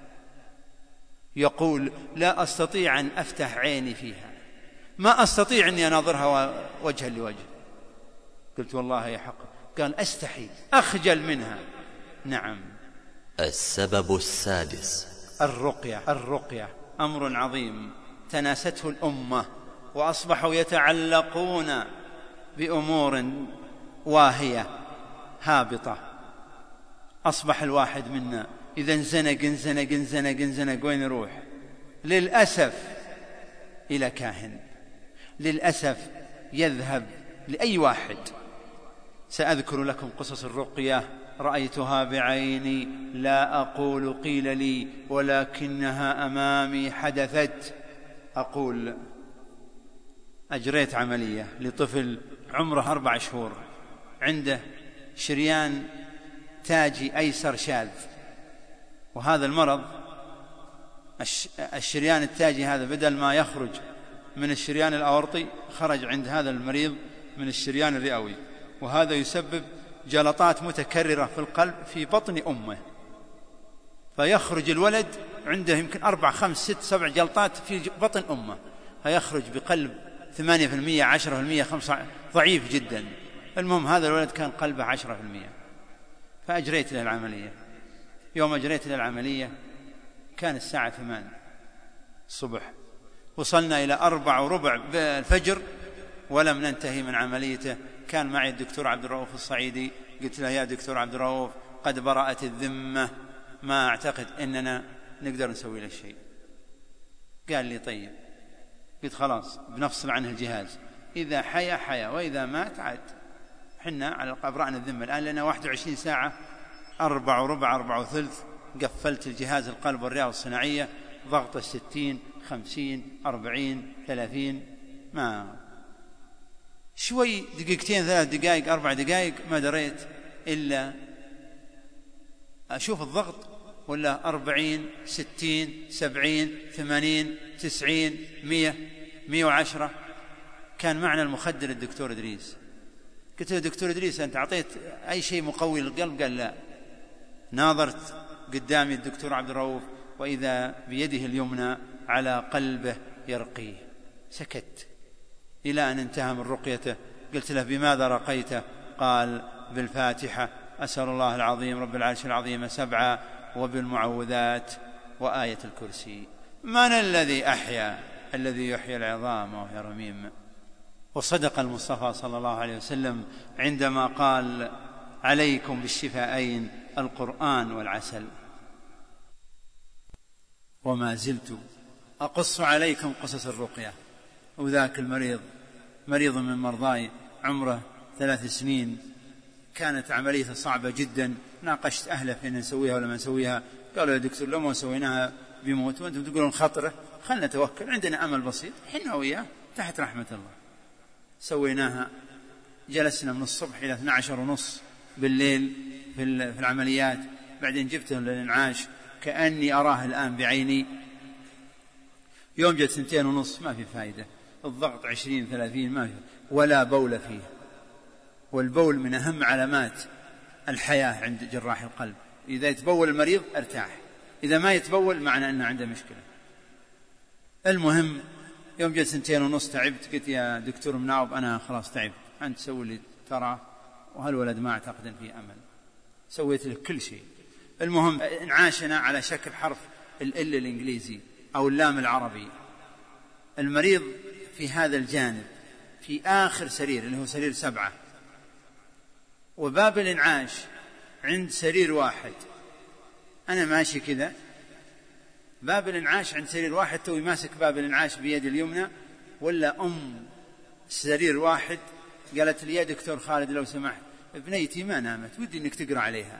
يقول لا أستطيع أن أفتح عيني فيها، ما أستطيع أني أناظرها وجها لوجه. قلت والله يا حق. قال أستحي، أخجل منها. نعم. السبب السادس الرقية. الرقية أمر عظيم تناسته الأمة، وأصبحوا يتعلقون بأمور واهية هابطة. أصبح الواحد منا إذا انزنق انزنق انزنق انزنق وين يروح؟ للأسف إلى كاهن، للأسف يذهب لأي واحد. سأذكر لكم قصص الرقية رأيتها بعيني، لا أقول قيل لي ولكنها أمامي حدثت. أقول أجريت عملية لطفل عمره أربع شهور، عنده شريان تاجي أيسر شاذ، وهذا المرض الشريان التاجي هذا بدل ما يخرج من الشريان الأورطي خرج عند هذا المريض من الشريان الرئوي، وهذا يسبب جلطات متكررة في القلب في بطن أمه، فيخرج الولد عنده يمكن أربع خمس ست سبع جلطات في بطن أمه، فيخرج بقلب ثمانية في المية عشرة في المية خمسة، ضعيف جدا. المهم هذا الولد كان قلبه عشرة في المية، فأجريت له العملية. يوم أجريت له العملية كان الساعة ثمان الصبح، وصلنا إلى أربع وربع بالفجر ولم ننتهي من عمليته. كان معي الدكتور عبد الرؤوف الصعيدي، قلت له يا دكتور عبد الرؤوف قد برأت الذمة، ما أعتقد أننا نقدر نسوي له شيء. قال لي طيب. قلت خلاص بنفصل عنه الجهاز، إذا حيا حيا وإذا مات عاد. حنا على أبرأنا الذمة الآن لنا واحد وعشرين ساعة، أربع وربع أربع وثلث، قفلت الجهاز القلب والرئة الصناعية، ضغط الستين خمسين أربعين ثلاثين، ما شوي دقيقتين ثلاث دقائق أربع دقائق ما دريت إلا أشوف الضغط ولا أربعين ستين سبعين ثمانين تسعين مية مية وعشرة. كان معنا المخدر الدكتور إدريس. قلت له دكتور إدريس أنت أعطيت أي شيء مقوي للقلب؟ قال لا. ناظرت قدامي الدكتور عبد الرؤوف وإذا بيده اليمنى على قلبه يرقيه. سكت إلى أن انتهى من رقيته. قلت له بماذا رقيته؟ قال بالفاتحة، أسأل الله العظيم رب العرش العظيم سبعة، وبالمعوذات، وآية الكرسي. من الذي أحيا؟ الذي يحيي العظام وهي رميم. وصدق المصطفى صلى الله عليه وسلم عندما قال عليكم بالشفاءين القرآن والعسل. وما زلت أقص عليكم قصص الرقية. وذاك المريض مريض من مرضاي عمره ثلاث سنين، كانت عملية صعبة جدا. ناقشت أهله في أن نسويها ولا ما نسويها، قالوا يا دكتور لو ما سويناها بيموت، وأنتم تقولون خطرة، خلنا نتوكل، عندنا أمل بسيط، حنا وياه تحت رحمة الله. سويناها، جلسنا من الصبح إلى اثني عشر ونص بالليل في العمليات. بعدين جبته للإنعاش كأني أراه الآن بعيني. يوم جت سنتين ونص ما في فائدة، الضغط عشرين ثلاثين ما في، ولا بول فيه. والبول من أهم علامات الحياة عند جراح القلب. إذا يتبول المريض ارتاح، إذا ما يتبول معنى أنه عنده مشكلة. المهم يوم جت سنتين ونص تعبت، قلت يا دكتور مناوب أنا خلاص تعبت، أنت سوي لي ترى، وهالولد ما أعتقد أن فيه أمل. سويت له كل شيء. المهم انعاشنا على شكل حرف ال ال الإنجليزي أو اللام العربي. المريض في هذا الجانب في آخر سرير اللي هو سرير سبعة، وباب الإنعاش عند سرير واحد. أنا ماشي كذا، باب الإنعاش عند سرير واحد، توي ماسك باب الإنعاش بيد اليمنى، ولا أم سرير واحد قالت لي يا دكتور خالد لو سمحت ابنيتي ما نامت ودي أنك تقرأ عليها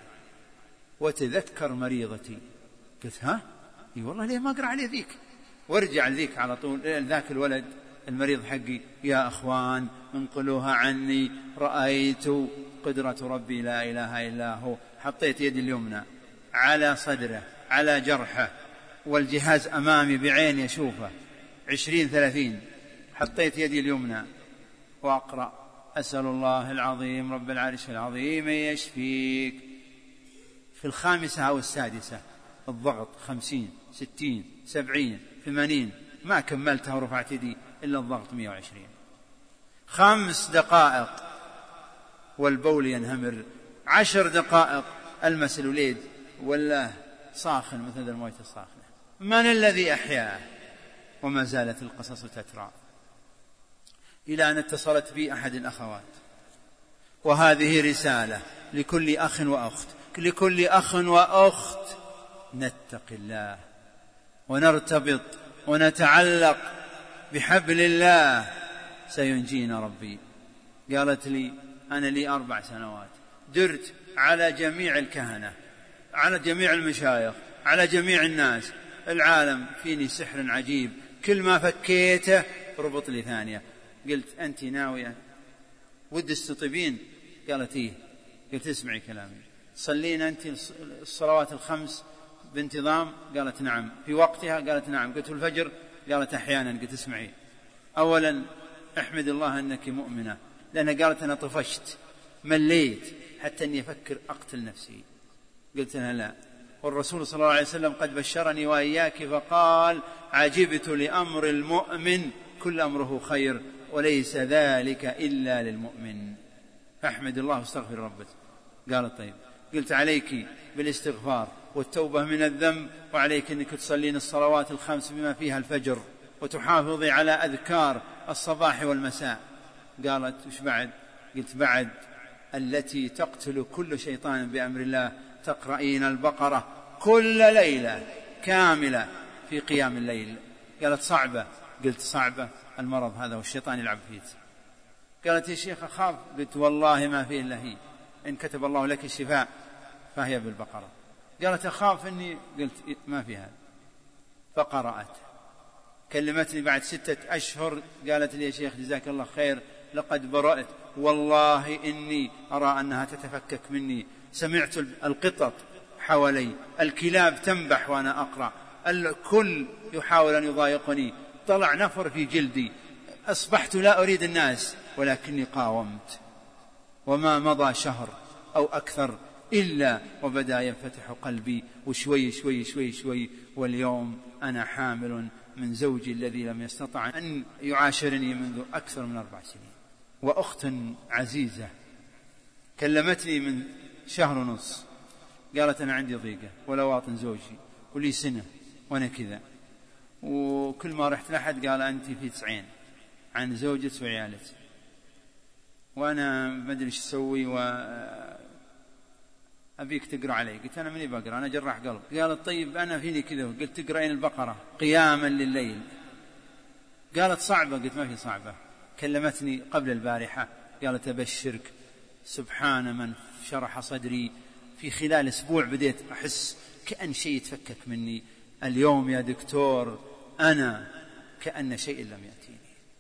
وتذكر مريضتي. قلت ها اي والله ليه ما أقرأ عليه ذيك؟ وارجع ذيك على طول ذاك الولد المريض حقي، يا أخوان انقلوها عني، رأيت قدرة ربي لا إله إلا هو. حطيت يدي اليمنى على صدره على جرحه والجهاز أمامي بعيني أشوفه عشرين ثلاثين، حطيت يدي اليمنى وأقرأ أسأل الله العظيم رب العرش العظيم يشفيك. في الخامسة أو السادسة الضغط خمسين ستين سبعين ثمانين، ما كملتها ورفعت يدي إلا الضغط مئة وعشرين. خمس دقائق والبول ينهمر، عشر دقائق ألمس الوليد ولا صاخن مثل الموت الصاخنة. من الذي أحياه؟ وما زالت القصص تترى، إلى أن اتصلت بي أحد الأخوات، وهذه رسالة لكل أخ وأخت، لكل أخ وأخت نتق الله ونرتبط ونتعلق بحبل الله سينجينا ربي. قالت لي أنا لي أربع سنوات درت على جميع الكهنة، على جميع المشايخ، على جميع الناس، العالم فيني سحر عجيب، كل ما فكيته ربط لي ثانية. قلت أنت ناوية ود استطيبين؟ قالت إيه. قلت اسمعي كلامي، صلين أنت الصلوات الخمس بانتظام؟ قالت نعم. في وقتها؟ قالت نعم. قلت الفجر؟ قالت أحيانا. قلت اسمعي، أولا احمد الله أنك مؤمنة، لأنها قالت أنا طفشت مليت حتى أني أفكر أقتل نفسي. قلت لها لا، والرسول صلى الله عليه وسلم قد بشرني وإياك فقال عجبت لأمر المؤمن كل أمره خير وليس ذلك إلا للمؤمن، فاحمد الله واستغفر ربك. قالت طيب. قلت عليك بالاستغفار والتوبة من الذنب، وعليك أنك تصلين الصلوات الخمس بما فيها الفجر، وتحافظي على أذكار الصباح والمساء. قالت وش بعد؟ قلت بعد التي تقتل كل شيطان بأمر الله تقرأين البقرة كل ليلة كاملة في قيام الليل. قالت صعبة. قلت صعبة، المرض هذا والشيطان يلعب فيك. قالت يا شيخ أخاف. قلت والله ما فيه إلا هي، إن كتب الله لك الشفاء فهي بالبقرة. قالت أخاف إني. قلت ما في هذا. فقرأت. كلمتني بعد ستة أشهر قالت لي يا شيخ جزاك الله خير لقد برأت، والله إني أرى أنها تتفكك مني، سمعت القطط حوالي، الكلاب تنبح وأنا أقرأ، الكل يحاول أن يضايقني، طلع نفر في جلدي، أصبحت لا أريد الناس ولكني قاومت. وما مضى شهر أو أكثر إلا وبدأ ينفتح قلبي، وشوي شوي شوي شوي، واليوم أنا حامل من زوجي الذي لم يستطع أن يعاشرني منذ أكثر من أربع سنين. وأخت عزيزة كلمتني من شهر ونص، قالت أنا عندي ضيقة ولا واطن زوجي ولي سنة وأنا كذا، وكل ما رحت لحد قال أنت في تسعين عن زوجك وعيالك، وأنا ما أدري إيش أسوي وأبيك تقرأ علي. قلت أنا مني بقرأ، أنا جراح قلب. قالت طيب أنا فيني كذا. قلت تقرأين البقرة قياما لليل. قالت صعبة. قلت ما في صعبة. كلمتني قبل البارحة قالت أبشرك سبحان من شرح صدري، في خلال أسبوع بديت أحس كأن شيء يتفكك مني. اليوم يا دكتور أنا كأن شيء لم يأتيني.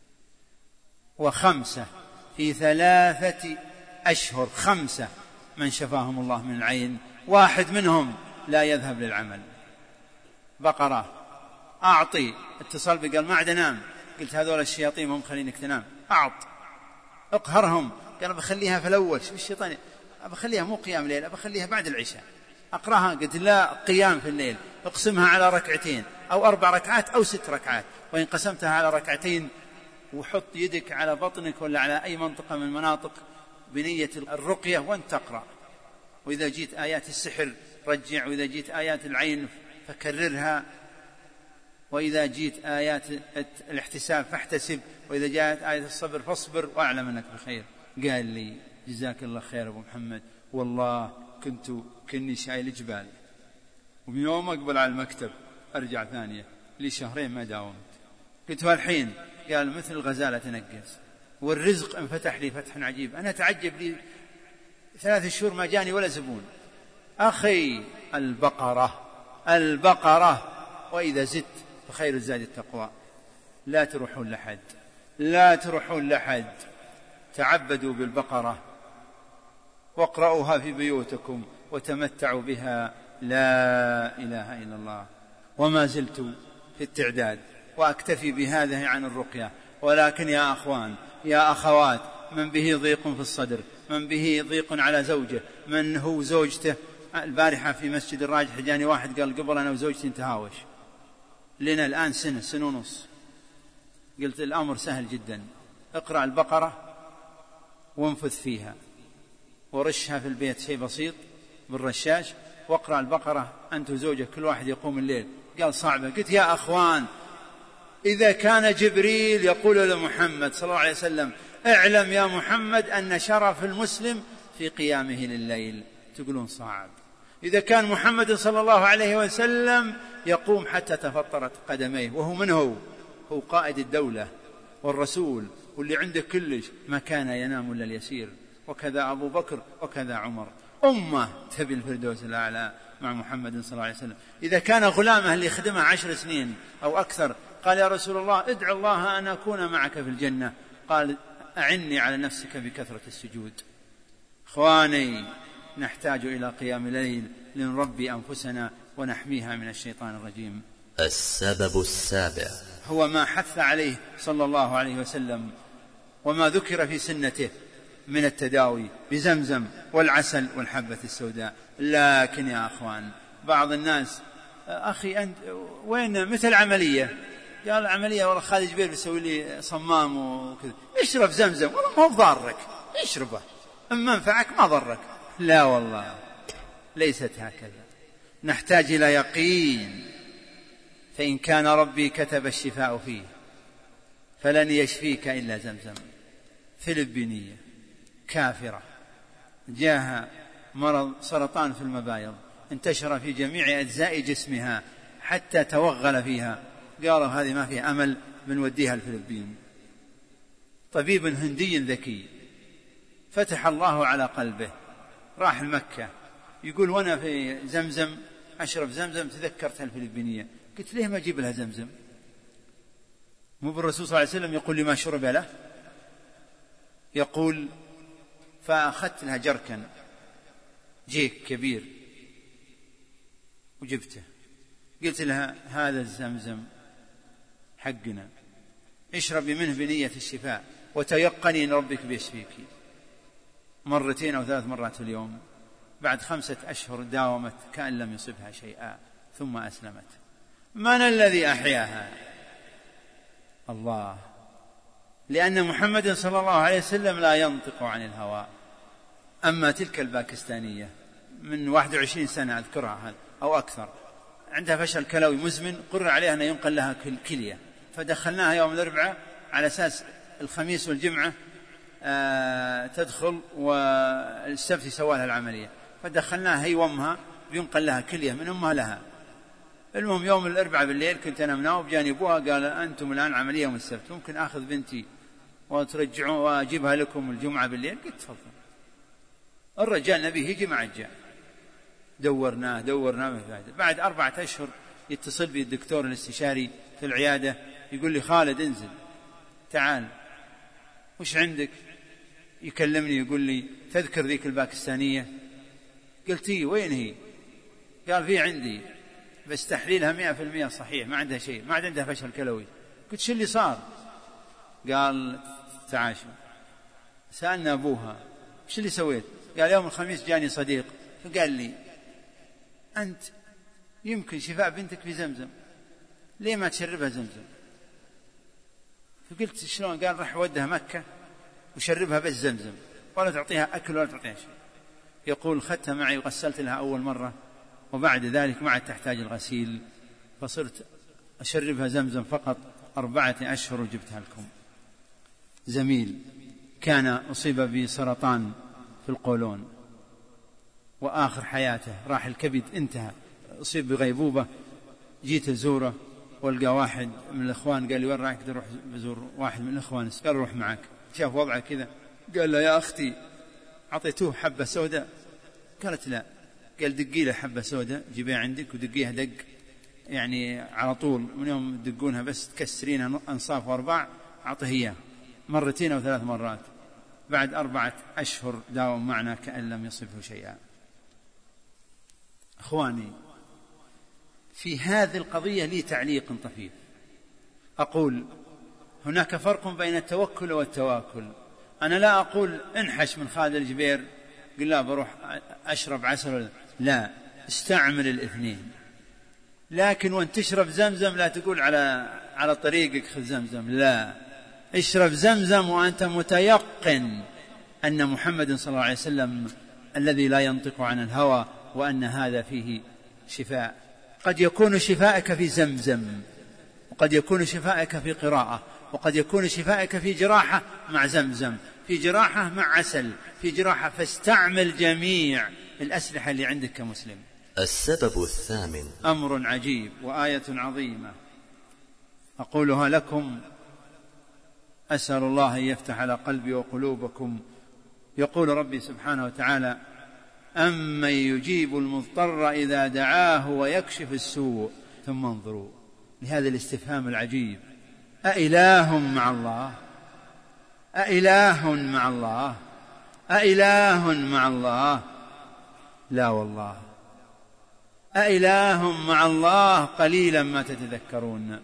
وخمسة في ثلاثة أشهر، خمسة من شفاهم الله من العين، واحد منهم لا يذهب للعمل. بقرة أعطي. اتصل بي قال ما عاد أنام. قلت هذول الشياطين هم خلينك تنام، أعط اقهرهم. قال بخليها في الأول. شو الشيطان؟ بخليها مو قيام ليل، بخليها بعد العشاء أقرأها. قلت لا، قيام في الليل، اقسمها على ركعتين أو أربع ركعات أو ست ركعات، وإن قسمتها على ركعتين وحط يدك على بطنك ولا على أي منطقة من المناطق بنية الرقية وانت تقرأ. وإذا جيت آيات السحر رجع، وإذا جيت آيات العين فكررها، وإذا جيت آيات الاحتساب فاحتسب، وإذا جاءت آية الصبر فاصبر وأعلم أنك بخير. قال لي جزاك الله خير أبو محمد، والله كنت كني شايل جبال، ومن يوم أقبل على المكتب أرجع ثانية، لي شهرين ما داومت. قلت والحين؟ قال مثل الغزالة تنقز، والرزق انفتح لي فتح عجيب. أنا تعجب لي ثلاث شهور ما جاني ولا زبون. أخي البقرة البقرة وإذا زدت فخير الزاد التقوى. لا تروحون لحد لا تروحون لحد تعبدوا بالبقرة واقرأوها في بيوتكم وتمتعوا بها. لا إله إلا الله. وما زلت في التعداد وأكتفي بهذا عن الرقية، ولكن يا أخوان يا أخوات، من به ضيق في الصدر، من به ضيق على زوجه، من هو زوجته. البارحة في مسجد الراجح جاني واحد قال قبل أنا وزوجتي نتهاوش لنا الآن سنة سنة ونص. قلت الأمر سهل جدا، اقرأ البقرة وانفذ فيها ورشها في البيت شيء بسيط بالرشاش، واقرأ البقرة أنت وزوجك كل واحد يقوم الليل. قال صعبة. قلت يا أخوان إذا كان جبريل يقول لمحمد صلى الله عليه وسلم اعلم يا محمد أن شرف المسلم في قيامه لليل، تقولون صعب. إذا كان محمد صلى الله عليه وسلم يقوم حتى تفطرت قدميه، وهو من هو؟ هو قائد الدولة والرسول واللي عنده كلش، ما كان ينام إلا اليسير. وكذا أبو بكر وكذا عمر. أمة تبي الفردوس الأعلى مع محمد صلى الله عليه وسلم. إذا كان غلامه اللي خدمه عشر سنين أو أكثر قال يا رسول الله ادعو الله أن أكون معك في الجنة، قال أعني على نفسك بكثرة السجود. إخواني نحتاج إلى قيام الليل لنربي أنفسنا ونحميها من الشيطان الرجيم. السبب السابع هو ما حث عليه صلى الله عليه وسلم وما ذكر في سنته من التداوي بزمزم والعسل والحبة السوداء. لكن يا أخوان بعض الناس أخي أنت وين مثل عملية؟ قال عملية والله خالد جبير بيسوي لي صمام وكذا. اشرب زمزم والله ما هو ضارك، اشربه إن منفعك ما ضرك. لا والله ليست هكذا. نحتاج إلى يقين، فإن كان ربي كتب الشفاء فيه فلن يشفيك إلا زمزم. فلبينية كافرة جاها مرض سرطان في المبايض، انتشر في جميع أجزاء جسمها حتى توغل فيها. قالوا هذه ما فيها أمل، بنوديها الفلبين. طبيب هندي ذكي فتح الله على قلبه، راح مكة يقول وانا في زمزم أشرب زمزم تذكرت الفلبينية. قلت ليه ما أجيب لها زمزم؟ مو بالرسول صلى الله عليه وسلم يقول لي ما شرب له؟ يقول فأخذت لها جركن جيك كبير وجبته، قلت لها هذا الزمزم حقنا اشربي منه بنية الشفاء وتيقني أن ربك بيشفيك. مرتين أو ثلاث مرات في اليوم. بعد خمسة أشهر داومت كأن لم يصبها شيئا ثم أسلمت. من الذي أحياها؟ الله. لأن محمد صلى الله عليه وسلم لا ينطق عن الهوى. أما تلك الباكستانية من واحد وعشرين سنة أذكرها أو أكثر، عندها فشل كلوي مزمن، قرر عليها أن ينقل لها كلية، فدخلناها يوم الأربعاء على أساس الخميس والجمعة آه تدخل والسبت يسوالها العملية، فدخلناها هي وامها بينقل لها كلية من أمها لها. المهم يوم الأربعاء بالليل كنت أنا مناوب، جاني أبوها قال أنتم الآن عملية يوم السبت، ممكن أخذ بنتي وترجعون وأجيبها لكم الجمعة بالليل؟ قلت تفضل. الرجال نبي يجي مع الجاء، دورناه دورناه ما فائدة. بعد أربعة أشهر يتصل بي الدكتور الاستشاري في العيادة يقول لي خالد انزل تعال وش عندك؟ يكلمني يقول لي تذكر ذيك الباكستانية؟ قلت ايه وين هي؟ قال في عندي بس تحليلها مئة في المئة صحيح، ما عندها شيء، ما عندها فشل كلوي. قلت شو اللي صار؟ قال تعاشوا. سألنا أبوها شو اللي سويت؟ قال يوم الخميس جاني صديق فقال لي أنت يمكن شفاء بنتك في زمزم، ليه ما تشربها زمزم؟ فقلت شلون؟ قال رح ودها مكة وشربها بس زمزم ولا تعطيها أكل ولا تعطيها شيء. يقول خدتها معي وغسلت لها أول مرة، وبعد ذلك ما عاد تحتاج الغسيل، فصرت أشربها زمزم فقط أربعة أشهر وجبتها لكم. زميل كان أصيب بسرطان في القولون وآخر حياته راح الكبد انتهى، أصيب بغيبوبة، جيت أزوره والقى واحد من الإخوان قال لي وين رايح؟ قلت روح بزور واحد من الإخوان، قال روح معك. شاف وضعه كذا قال له يا أختي أعطيتوه حبة سوداء؟ قالت لا. قال دقي له حبة سوداء جيبيها عندك ودقيها دق، يعني على طول من يوم تدقونها بس تكسرينها أنصاف وأرباع، أعطيه إياه مرتين أو ثلاث مرات. بعد أربعة أشهر داوم معنا كأن لم يصبه شيئا. أخواني، في هذه القضية لي تعليق طفيف. أقول هناك فرق بين التوكل والتواكل. أنا لا أقول انحش من خالد الجبير قل لا بروح أشرب عسل، لا، استعمل الاثنين. لكن وان تشرب زمزم لا تقول على على طريقك خذ زمزم، لا، اشرب زمزم وأنت متيقن أن محمد صلى الله عليه وسلم الذي لا ينطق عن الهوى وأن هذا فيه شفاء. قد يكون شفاءك في زمزم، وقد يكون شفاءك في قراءة، وقد يكون شفاءك في جراحة مع زمزم، في جراحة مع عسل، في جراحة. فاستعمل جميع الأسلحة اللي عندك كمسلم. السبب الثامن. أمر عجيب وآية عظيمة أقولها لكم، أسأل الله أن يفتح على قلبي وقلوبكم. يقول ربي سبحانه وتعالى: أمن يجيب المضطر إذا دعاه ويكشف السوء ثم انظروا. لهذا الاستفهام العجيب: أإله مع الله؟ أإله مع الله؟ أإله مع الله؟ لا والله. أإله مع الله؟ قليلا ما تتذكرون.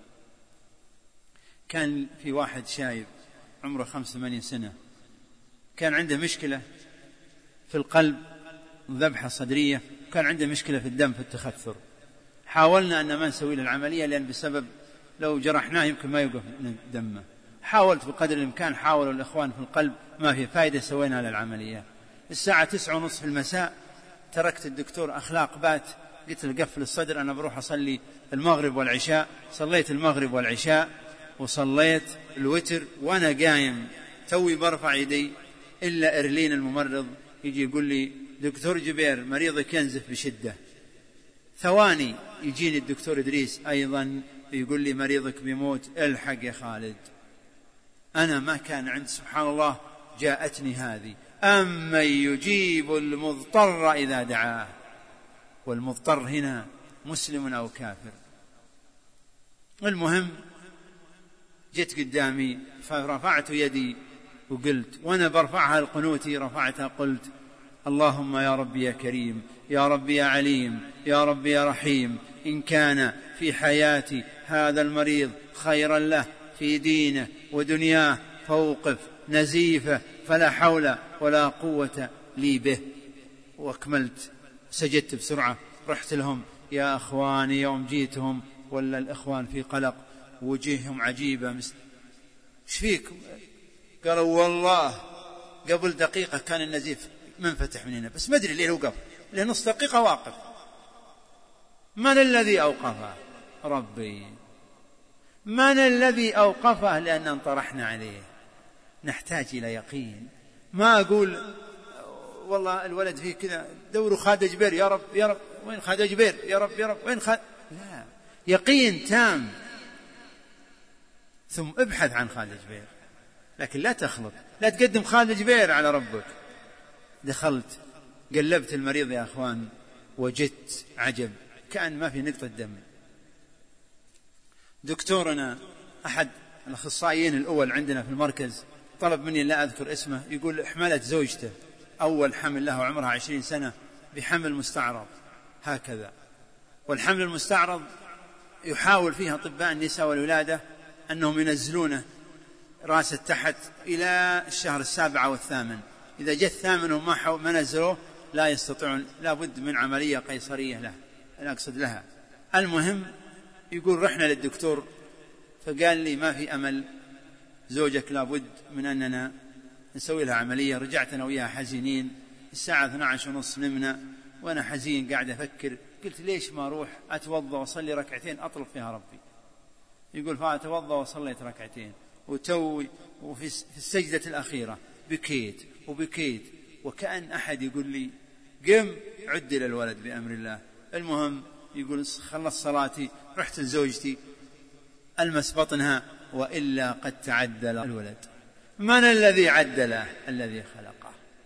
كان في واحد شايب عمره خمسة وثمانين سنة، كان عنده مشكلة في القلب، ذبحة صدرية، كان عنده مشكلة في الدم، في التخثر. حاولنا أن ما نسوي له العملية لأن بسبب لو جرحناه يمكن ما يوقف دمه. حاولت بقدر الإمكان، حاولوا الإخوان في القلب، ما في فائدة، سوينا للعملية. الساعة تسعة ونصف المساء تركت الدكتور أخلاق بات، قلت له قفل الصدر، أنا بروح أصلي المغرب والعشاء. صليت المغرب والعشاء وصليت الوتر وأنا قايم توي برفع يدي إلا إرلين الممرض يجي يقول لي: دكتور جبير مريضك ينزف بشدة. ثواني يجيني الدكتور إدريس أيضا يقول لي: مريضك بيموت، الحق يا خالد. أنا ما كان عند، سبحان الله، جاءتني هذه: أمن يجيب المضطر إذا دعاه. والمضطر هنا مسلم أو كافر. المهم جيت قدامي فرفعت يدي وقلت، وأنا برفعها القنوتي رفعتها قلت: اللهم يا ربي يا كريم، يا ربي يا عليم، يا ربي يا رحيم، إن كان في حياتي هذا المريض خيرا له في دينه ودنياه فوقف نزيفه، فلا حول ولا قوة لي به. وأكملت، سجدت بسرعة، رحت لهم: يا أخواني، يوم جيتهم ولا الإخوان في قلق، وجيههم عجيبة، ايش فيك؟ قالوا: والله قبل دقيقة كان النزيف منفتح من هنا، بس ما أدري ليه وقف، لأن نص دقيقة واقف. من الذي أوقفه؟ ربي. من الذي أوقفه؟ لأن انطرحنا عليه. نحتاج إلى يقين. ما أقول والله الولد فيه كذا، دوروا خالد جبير، يا رب يا رب، وين خالد جبير، يا رب يا رب، وين خالد؟ لا، يقين تام، ثم ابحث عن خالد جبير. لكن لا تخلط، لا تقدم خالد جبير على ربك. دخلت قلبت المريض يا أخوان، وجدت عجب، كأن ما في نقطة دم. دكتورنا أحد الأخصائيين الأول عندنا في المركز طلب مني لا أذكر اسمه، يقول: حملت زوجته أول حمل له عمرها عشرين سنة بحمل مستعرض هكذا. والحمل المستعرض يحاول فيها أطباء النساء والولادة أنهم ينزلونه رأس تحت إلى الشهر السابع والثامن. إذا جاء الثامن وما ما نزلوه لا يستطيعون، لا بد من عملية قيصرية له، أنا أقصد لها. المهم يقول: رحنا للدكتور فقال لي: ما في أمل، زوجك لا بد من أننا نسوي لها عملية. رجعت أنا وياها حزينين، الساعة اثنتي عشرة ونصف نمنا وأنا حزين قاعد أفكر. قلت: ليش ما أروح أتوضأ وصلي ركعتين أطلب فيها ربي؟ يقول: فأتوضأ وصليت ركعتين، وتوي وفي السجدة الأخيرة بكيت وبكيت، وكأن أحد يقول لي: قم عد للولد بأمر الله. المهم يقول: خلص صلاتي، رحت لزوجتي ألمس بطنها، وإلا قد تعدل الولد. من الذي عدله؟ الذي خلقه.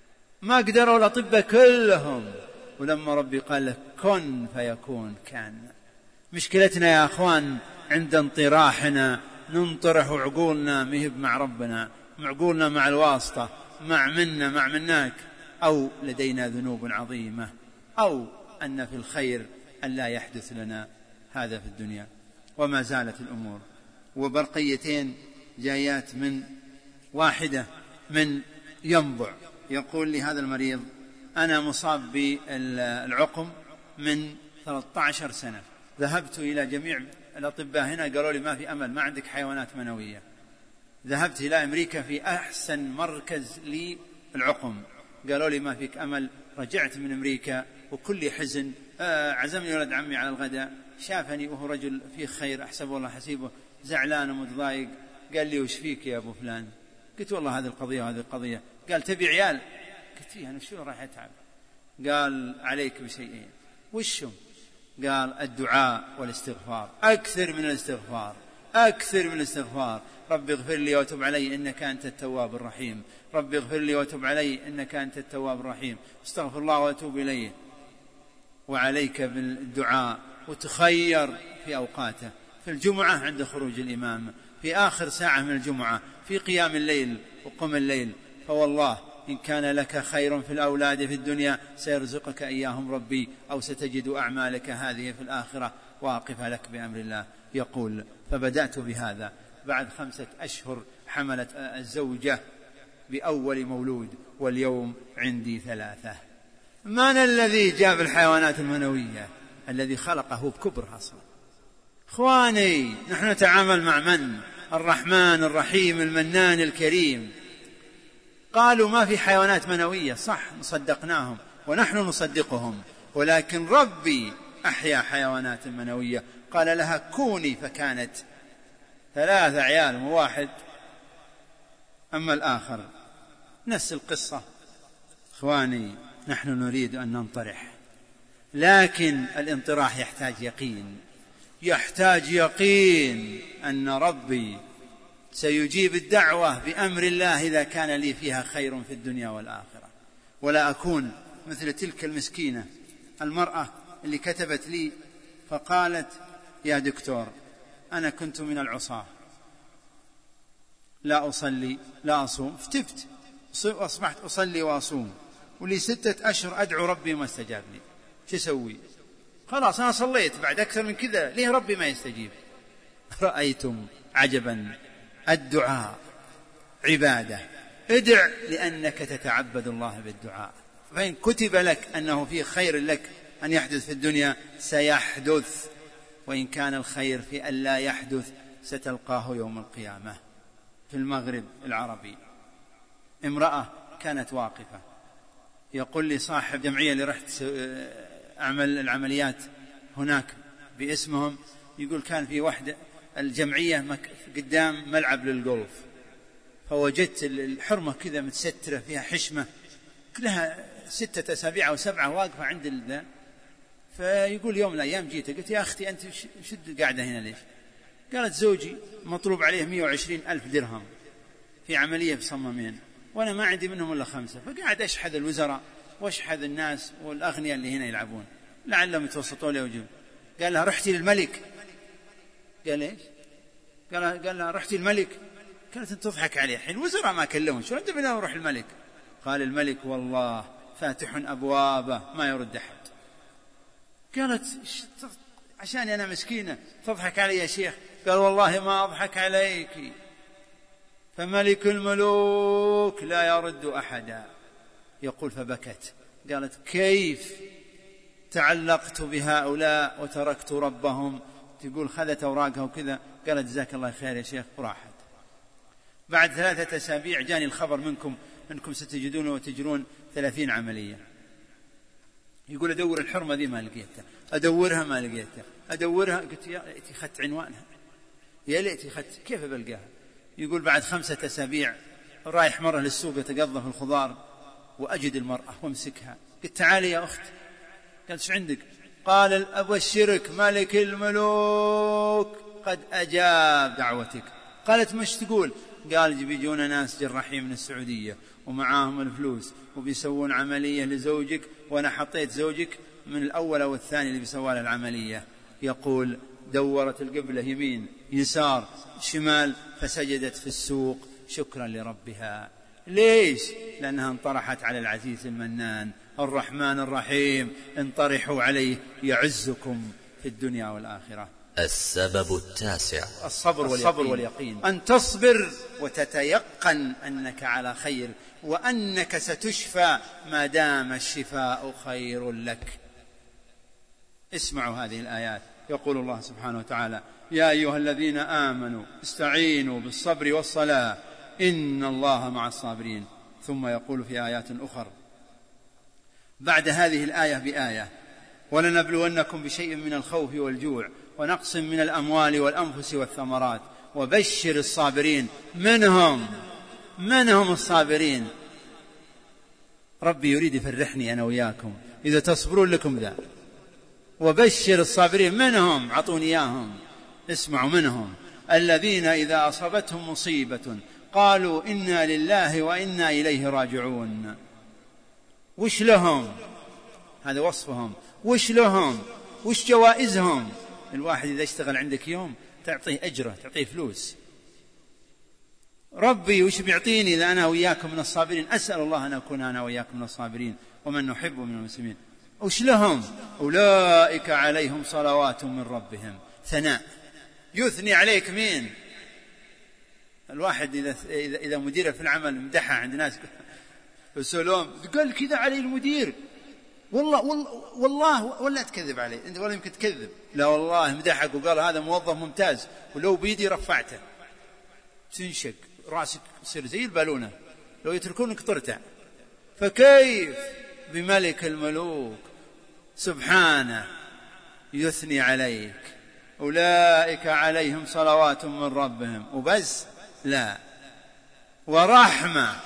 ما قدروا الأطباء كلهم، ولما ربي قال لك كن فيكون كان. مشكلتنا يا أخوان عند انطراحنا ننطرح عقولنا مهب مع ربنا، معقولنا مع الواسطة، مع منا مع مناك، أو لدينا ذنوب عظيمة، أو أن في الخير أن لا يحدث لنا هذا في الدنيا. وما زالت الأمور. وبرقيتين جايات من واحدة من ينبع، يقول لي هذا المريض أنا مصاب بالعقم من ثلاثة عشر سنة، ذهبت إلى جميع الأطباء هنا قالوا لي ما في أمل، ما عندك حيوانات منوية. ذهبت إلى أمريكا في أحسن مركز للعقم، قالوا لي ما فيك أمل. رجعت من أمريكا وكل حزن، آه عزمني ولد عمي على الغداء، شافني وهو رجل فيه خير أحسبه الله حسيبه، زعلان ومتضايق، قال لي وش فيك يا أبو فلان؟ قلت والله هذه القضية وهذه القضية. قال تبي عيال؟ قلت فيها أنا شو راح أتعب؟ قال عليك بشيئين. وشهم؟ قال الدعاء والاستغفار، أكثر من الاستغفار، أكثر من الاستغفار. رب اغفر لي وتب علي إنك أنت التواب الرحيم، رب اغفر لي وتب علي إنك أنت التواب الرحيم، استغفر الله وأتوب إليه. وعليك بالدعاء، وتخير في أوقاته، في الجمعة عند خروج الإمام، في آخر ساعة من الجمعة، في قيام الليل وقم الليل. فوالله إن كان لك خير في الأولاد في الدنيا سيرزقك إياهم ربي، أو ستجد أعمالك هذه في الآخرة واقفة لك بأمر الله. يقول فبدأت بهذا، بعد خمسة أشهر حملت الزوجة بأول مولود، واليوم عندي ثلاثة. من الذي جاب الحيوانات المنوية؟ الذي خلقه بكبرها أصلا. إخواني نحن نتعامل مع من؟ الرحمن الرحيم المنان الكريم. قالوا ما في حيوانات منوية، صح، نصدقناهم ونحن نصدقهم، ولكن ربي أحيا حيوانات منوية، قال لها كوني فكانت. ثلاثة عيال وواحد. أما الآخر نفس القصة. إخواني نحن نريد أن ننطرح، لكن الانطراح يحتاج يقين، يحتاج يقين أن ربي سيجيب الدعوة بأمر الله إذا كان لي فيها خير في الدنيا والآخرة، ولا أكون مثل تلك المسكينة المرأة اللي كتبت لي فقالت يا دكتور أنا كنت من العصاة، لا أصلي لا أصوم، فتبت وأصبحت أصلي وأصوم، ولي ستة أشهر أدعو ربي ما استجاب لي، شو أسوي؟ خلاص أنا صليت، بعد أكثر من كذا ليه ربي ما يستجيب؟ رأيتم عجبا، الدعاء عبادة، ادع لأنك تتعبد الله بالدعاء، فإن كتب لك أنه في خير لك أن يحدث في الدنيا سيحدث، وإن كان الخير في أن لا يحدث ستلقاه يوم القيامة. في المغرب العربي امرأة كانت واقفة، يقول لي صاحب جمعية اللي رحت أعمل العمليات هناك باسمهم، يقول كان في واحدة الجمعية قدام ملعب للجولف، فوجدت الحرمة كذا متسترة فيها حشمة كلها ستة أسابيع أو سبعة واقفة عند الذا. فيقول يوم من الأيام جيت قلت يا أختي أنت شد قاعدة هنا ليش؟ قالت زوجي مطلوب عليه مئة وعشرين ألف درهم في عملية بصمامين، وأنا ما عندي منهم إلا خمسة، فقاعد أشحذ الوزراء وأشحذ الناس والأغنياء اللي هنا يلعبون لعلهم يتوسطوا لي وجود. قال لها رحتي للملك؟ قال إيش؟ قال قال لها رحتي الملك؟ قالت أنت تضحك عليه، حين الوزراء ما كلمون شو رد بنا وروح الملك؟ قال الملك والله فاتح أبوابه ما يرد أحد. قالت عشان أنا مسكينة تضحك علي يا شيخ؟ قال والله ما أضحك عليك، فملك الملوك لا يرد أحدا. يقول فبكت، قالت كيف تعلقت بهؤلاء وتركت ربهم؟ تقول خذت أوراقها وكذا، قالت جزاك الله خير يا شيخ وراحت. بعد ثلاثة أسابيع جاني الخبر منكم أنكم ستجدون وتجرون ثلاثين عملية. يقول أدور الحرمة دي ما لقيتها، أدورها ما لقيتها، أدورها. قلت يا ليتي خدت عنوانها، يا ليتي خدت، كيف بلقاها؟ يقول بعد خمسة أسابيع رايح مرة للسوق يتقضى في الخضار وأجد المرأة وامسكها، قلت تعالي يا أخت. قالت شو عندك؟ قال أبشرك ملك الملوك قد أجاب دعوتك. قالت مش تقول؟ قال بيجون ناس جراحين من السعودية ومعاهم الفلوس وبيسوون عملية لزوجك، وأنا حطيت زوجك من الأول أو الثاني اللي بيسوى له العملية. يقول دورت القبلة يمين يسار شمال فسجدت في السوق شكرا لربها. ليش؟ لأنها انطرحت على العزيز المنان الرحمن الرحيم، انطرحوا عليه يعزكم في الدنيا والآخرة. السبب التاسع الصبر واليقين, واليقين. أن تصبر وتتيقن أنك على خير وأنك ستشفى ما دام الشفاء خير لك. اسمعوا هذه الآيات. يقول الله سبحانه وتعالى: يا أيها الذين آمنوا استعينوا بالصبر والصلاة إن الله مع الصابرين. ثم يقول في آيات أخرى بعد هذه الآية بآية: ولنبلونكم بشيء من الخوف والجوع ونقص من الأموال والأنفس والثمرات وبشر الصابرين. منهم منهم الصابرين. ربي يريد يفرحني أنا وياكم إذا تصبرون لكم ذا. وبشر الصابرين منهم، عطوني إياهم. اسمعوا: منهم الذين إذا أصابتهم مصيبة قالوا إنا لله وإنا إليه راجعون. وش لهم؟ هذا وصفهم. وش لهم؟ وش جوائزهم؟ الواحد إذا اشتغل عندك يوم تعطيه أجره، تعطيه فلوس. ربي وش بيعطيني إذا أنا وياكم من الصابرين؟ أسأل الله أن أكون أنا وياكم من الصابرين ومن نحب من المسلمين. وش لهم؟ أولئك عليهم صلوات من ربهم. ثناء، يثني عليك مين؟ الواحد إذا, إذا مدير في العمل مدحها عند ناس السلام قال كذا علي المدير، والله والله, والله ولا تكذب عليه أنت، ولا يمكن تكذب. لا والله مدحك وقال هذا موظف ممتاز، ولو بيدي رفعته تنشق راسك يصير زي البالونة، لو يتركونك طرتع. فكيف بملك الملوك سبحانه يثني عليك؟ أولئك عليهم صلوات من ربهم وبس؟ لا، ورحمة،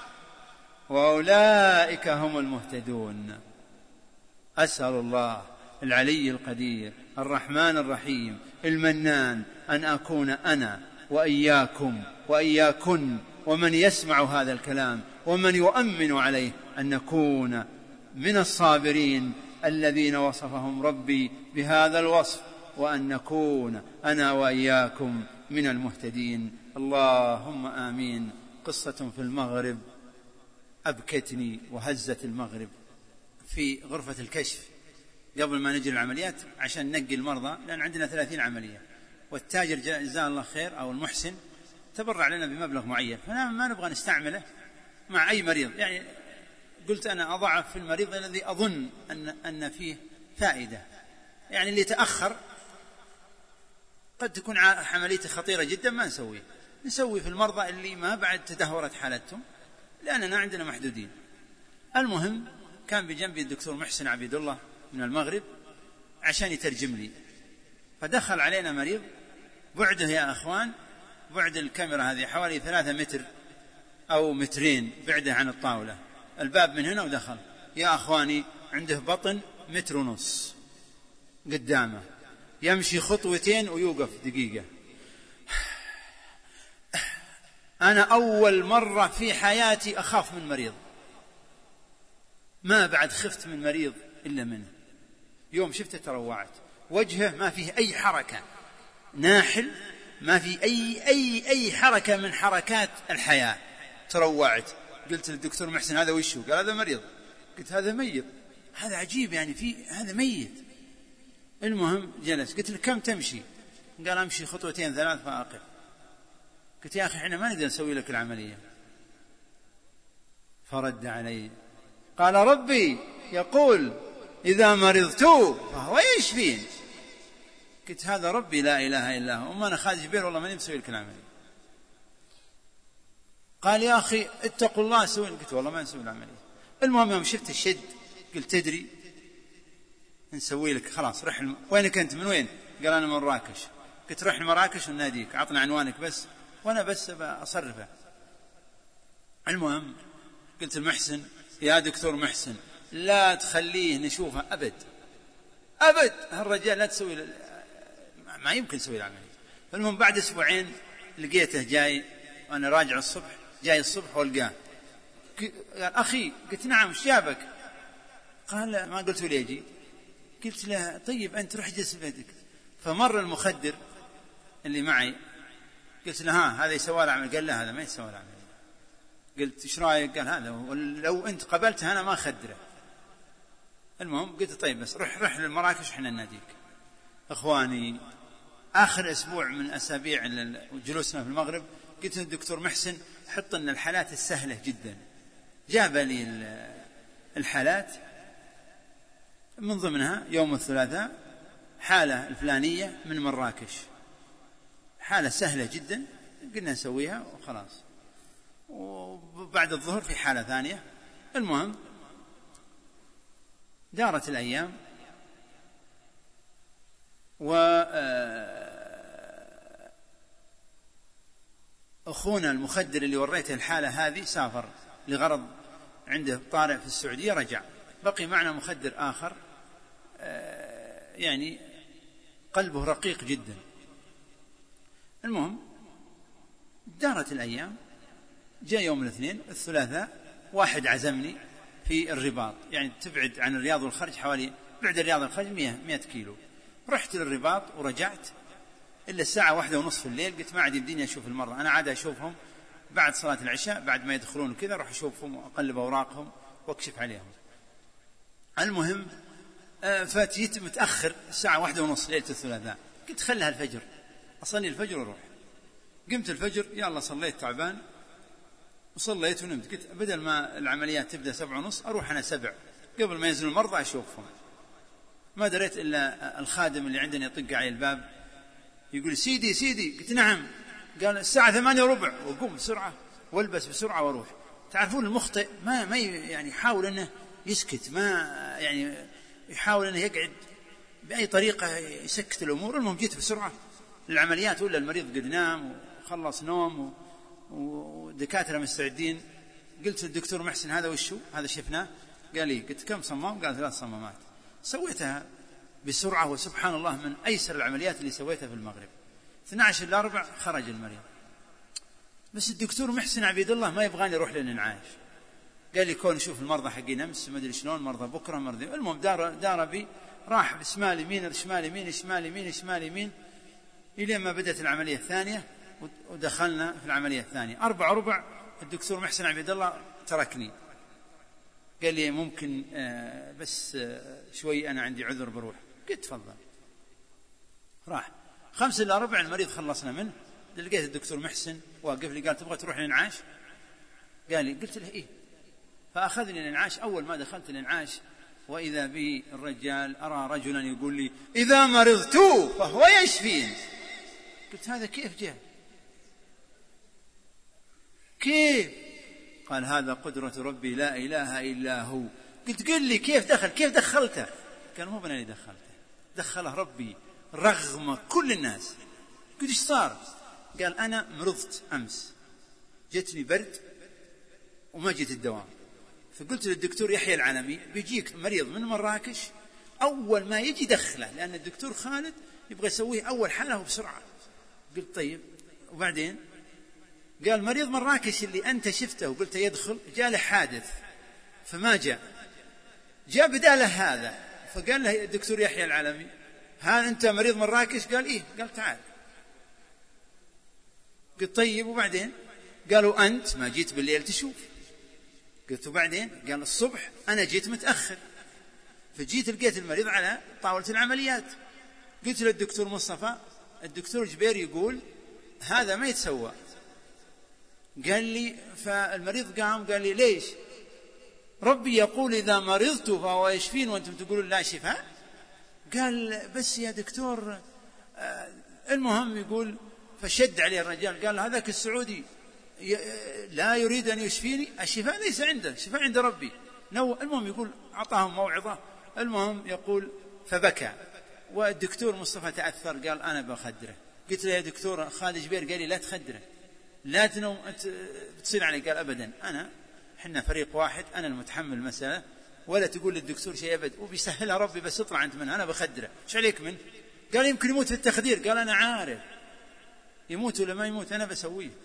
وأولئك هم المهتدون. أسأل الله العلي القدير الرحمن الرحيم المنان أن أكون أنا وإياكم وإياكن ومن يسمع هذا الكلام ومن يؤمن عليه أن نكون من الصابرين الذين وصفهم ربي بهذا الوصف، وأن نكون أنا وإياكم من المهتدين. اللهم آمين. قصة في المغرب أبكتني وهزت المغرب. في غرفة الكشف قبل ما نجي العمليات عشان ننقي المرضى، لأن عندنا ثلاثين عملية، والتاجر جزاه الله خير أو المحسن تبرع لنا بمبلغ معين، فما ما نبغى نستعمله مع أي مريض. يعني قلت أنا أضعف في المريض الذي أظن أن, أن فيه فائدة، يعني اللي تأخر قد تكون عمليته خطيرة جدا ما نسويه، نسوي في المرضى اللي ما بعد تدهورت حالتهم، لأننا عندنا محدودين. المهم كان بجنبي الدكتور محسن عبيد الله من المغرب عشان يترجم لي، فدخل علينا مريض بعده يا أخوان، بعد الكاميرا هذه حوالي ثلاثة متر أو مترين بعده عن الطاولة، الباب من هنا ودخل. يا أخواني عنده بطن متر ونص قدامه، يمشي خطوتين ويوقف دقيقة. أنا أول مرة في حياتي أخاف من مريض، ما بعد خفت من مريض إلا منه. يوم شفته تروعت، وجهه ما فيه أي حركة، ناحل، ما فيه أي, أي, أي حركة من حركات الحياة. تروعت. قلت للدكتور محسن هذا وشو؟ قال هذا مريض. قلت هذا ميت. هذا عجيب، يعني في هذا ميت. المهم جلس. قلت له كم تمشي؟ قال أمشي خطوتين ثلاث فأقف. قلت يا أخي إحنا ما نقدر نسوي لك العملية. فرد علي قال ربي يقول إذا مرضت فهو يشفين. قلت هذا ربي لا إله إلا هو، وما أنا خارج بير والله ما نسوي لك العملية. قال يا أخي اتقوا الله سوي. قلت والله ما نسوي العملية. المهم يوم شفت الشد قلت تدري نسوي لك خلاص رح الم... وينك أنت من وين؟ قال أنا من مراكش. قلت رح لمراكش وناديك، عطنا عنوانك بس وأنا بس أصرفه. المهم قلت المحسن يا دكتور محسن لا تخليه نشوفه أبد أبد، هالرجال لا تسوي ل... ما يمكن تسوي العملية. المهم بعد أسبوعين لقيته جاي وأنا راجع الصبح جاي الصبح والقاه. قال أخي، قلت نعم ايش جابك؟ قال ما قلت لي أجي. قلت له طيب أنت روح اجلس في بيتك. فمر المخدر اللي معي، قلت له ها هذا يسوى له عمل؟ قال لا هذا ما يسوى له عمل. قلت ايش رايك؟ قال هذا لو انت قبلته انا ما اخدره. المهم قلت طيب بس روح روح للمراكش احنا نناديك. اخواني اخر اسبوع من اسابيع جلوسنا في المغرب قلت للدكتور محسن حط لنا الحالات السهله جدا. جاب لي الحالات، من ضمنها يوم الثلاثاء حاله الفلانيه من مراكش، حاله سهله جدا قلنا نسويها وخلاص. وبعد الظهر في حالة ثانية. المهم دارت الأيام، وأخونا المخدر اللي وريته الحالة هذه سافر لغرض عنده طارئ في السعودية، رجع. بقي معنا مخدر آخر يعني قلبه رقيق جدا. المهم دارت الأيام، جاء يوم الاثنين الثلاثاء واحد عزمني في الرباط، يعني تبعد عن الرياض والخرج حوالي، بعد الرياض والخرج مئة كيلو. رحت للرباط ورجعت إلا الساعة واحدة ونصف في الليل. قلت ما عاد يمديني أشوف المرة، أنا عاد أشوفهم بعد صلاة العشاء بعد ما يدخلون كذا، أروح أشوفهم وأقلب أوراقهم وأكشف عليهم. المهم فاتيت متأخر الساعة واحدة ونصف ليلة الثلاثاء. قلت خلها الفجر، أصلي الفجر وأروح. قمت الفجر يلا صليت تعبان وصليت ونمت. قلت بدل ما العمليات تبدأ سبع ونص أروح أنا سبع قبل ما ينزل المرضى أشوفهم. ما دريت إلا الخادم اللي عندنا يطق على الباب يقول سيدي سيدي. قلت نعم. قال الساعة ثمانية وربع. وقوم بسرعة والبس بسرعة واروح. تعرفون المخطئ ما ما يعني يحاول أنه يسكت، ما يعني يحاول أنه يقعد بأي طريقة يسكت الأمور. المهم جيت بسرعة للعمليات ولا المريض قد نام وخلص نوم ودكاترة مستعدين. قلت للدكتور محسن هذا وشو هذا شفناه؟ قال لي. قلت كم صمام؟ قال ثلاث صمامات. سويتها بسرعة وسبحان الله من أيسر العمليات اللي سويتها في المغرب. اثني عشر إلا ربع خرج المريض. بس الدكتور محسن عبيد الله ما يبغاني أروح للإنعاش. قال لي كون شوف المرضى حقين أمس ما أدري شلون، مرضى بكرة مرضى. المهم دار دار بي، راح بشمال يمين شمال يمين شمال يمين شمال يمين إلى ما بدأت العملية الثانية ودخلنا في العملية الثانية. أربع ربع الدكتور محسن عبيد الله تركني، قال لي ممكن آه بس آه شوي أنا عندي عذر بروح. قلت تفضل. راح خمسة إلا ربع المريض خلصنا منه. لقيت الدكتور محسن واقف لي قال تبغى تروح للإنعاش؟ قال لي. قلت له إيه. فأخذني الإنعاش. أول ما دخلت الإنعاش وإذا بي الرجال أرى رجلا يقول لي إذا مرضت فهو يشفين. قلت هذا كيف جاء؟ كيف؟ قال هذا قدرة ربي لا إله إلا هو. قلت قل لي كيف دخل؟ كيف دخلته؟ قال مو بنا اللي دخلته، دخله ربي رغم كل الناس. قلت ايش صار؟ قال أنا مرضت أمس، جتني برد وما جيت الدوام. فقلت للدكتور يحيى العلمي بيجيك مريض من مراكش أول ما يجي دخله، لأن الدكتور خالد يبغى يسويه أول حالة بسرعة. قلت طيب وبعدين؟ قال مريض مراكش اللي أنت شفته وقلت يدخل جاء له حادث فما جاء، جاء بداله هذا. فقال له الدكتور يحيى العلمي ها أنت مريض مراكش؟ قال إيه. قال تعال. قلت طيب وبعدين؟ قالوا أنت ما جيت بالليل تشوف. قلت وبعدين؟ قال الصبح أنا جيت متأخر فجيت لقيت المريض على طاولة العمليات. قلت للدكتور مصطفى الدكتور جبير يقول هذا ما يتسوى. قال لي فالمريض قام قال لي ليش؟ ربي يقول إذا مرضت فهو يشفين وأنتم تقولون لا شفاء. قال بس يا دكتور آه المهم يقول فشد عليه الرجال قال هذاك السعودي لا يريد أن يشفيني، الشفاء ليس عنده، الشفاء عند ربي. نو المهم يقول أعطاهم موعظة. المهم يقول فبكى والدكتور مصطفى تأثر قال أنا بخدره. قلت له يا دكتور خالد جبير قال لي لا تخدره لا تنوم بتصير علي. قال أبدا أنا حنا فريق واحد أنا المتحمل المسألة ولا تقول للدكتور شيء أبد وبيسهلها ربي بس اطلع أنت منها أنا بخدره. إيش عليك من؟ قال يمكن يموت في التخدير. قال أنا عارف يموت ولا ما يموت أنا بسويه.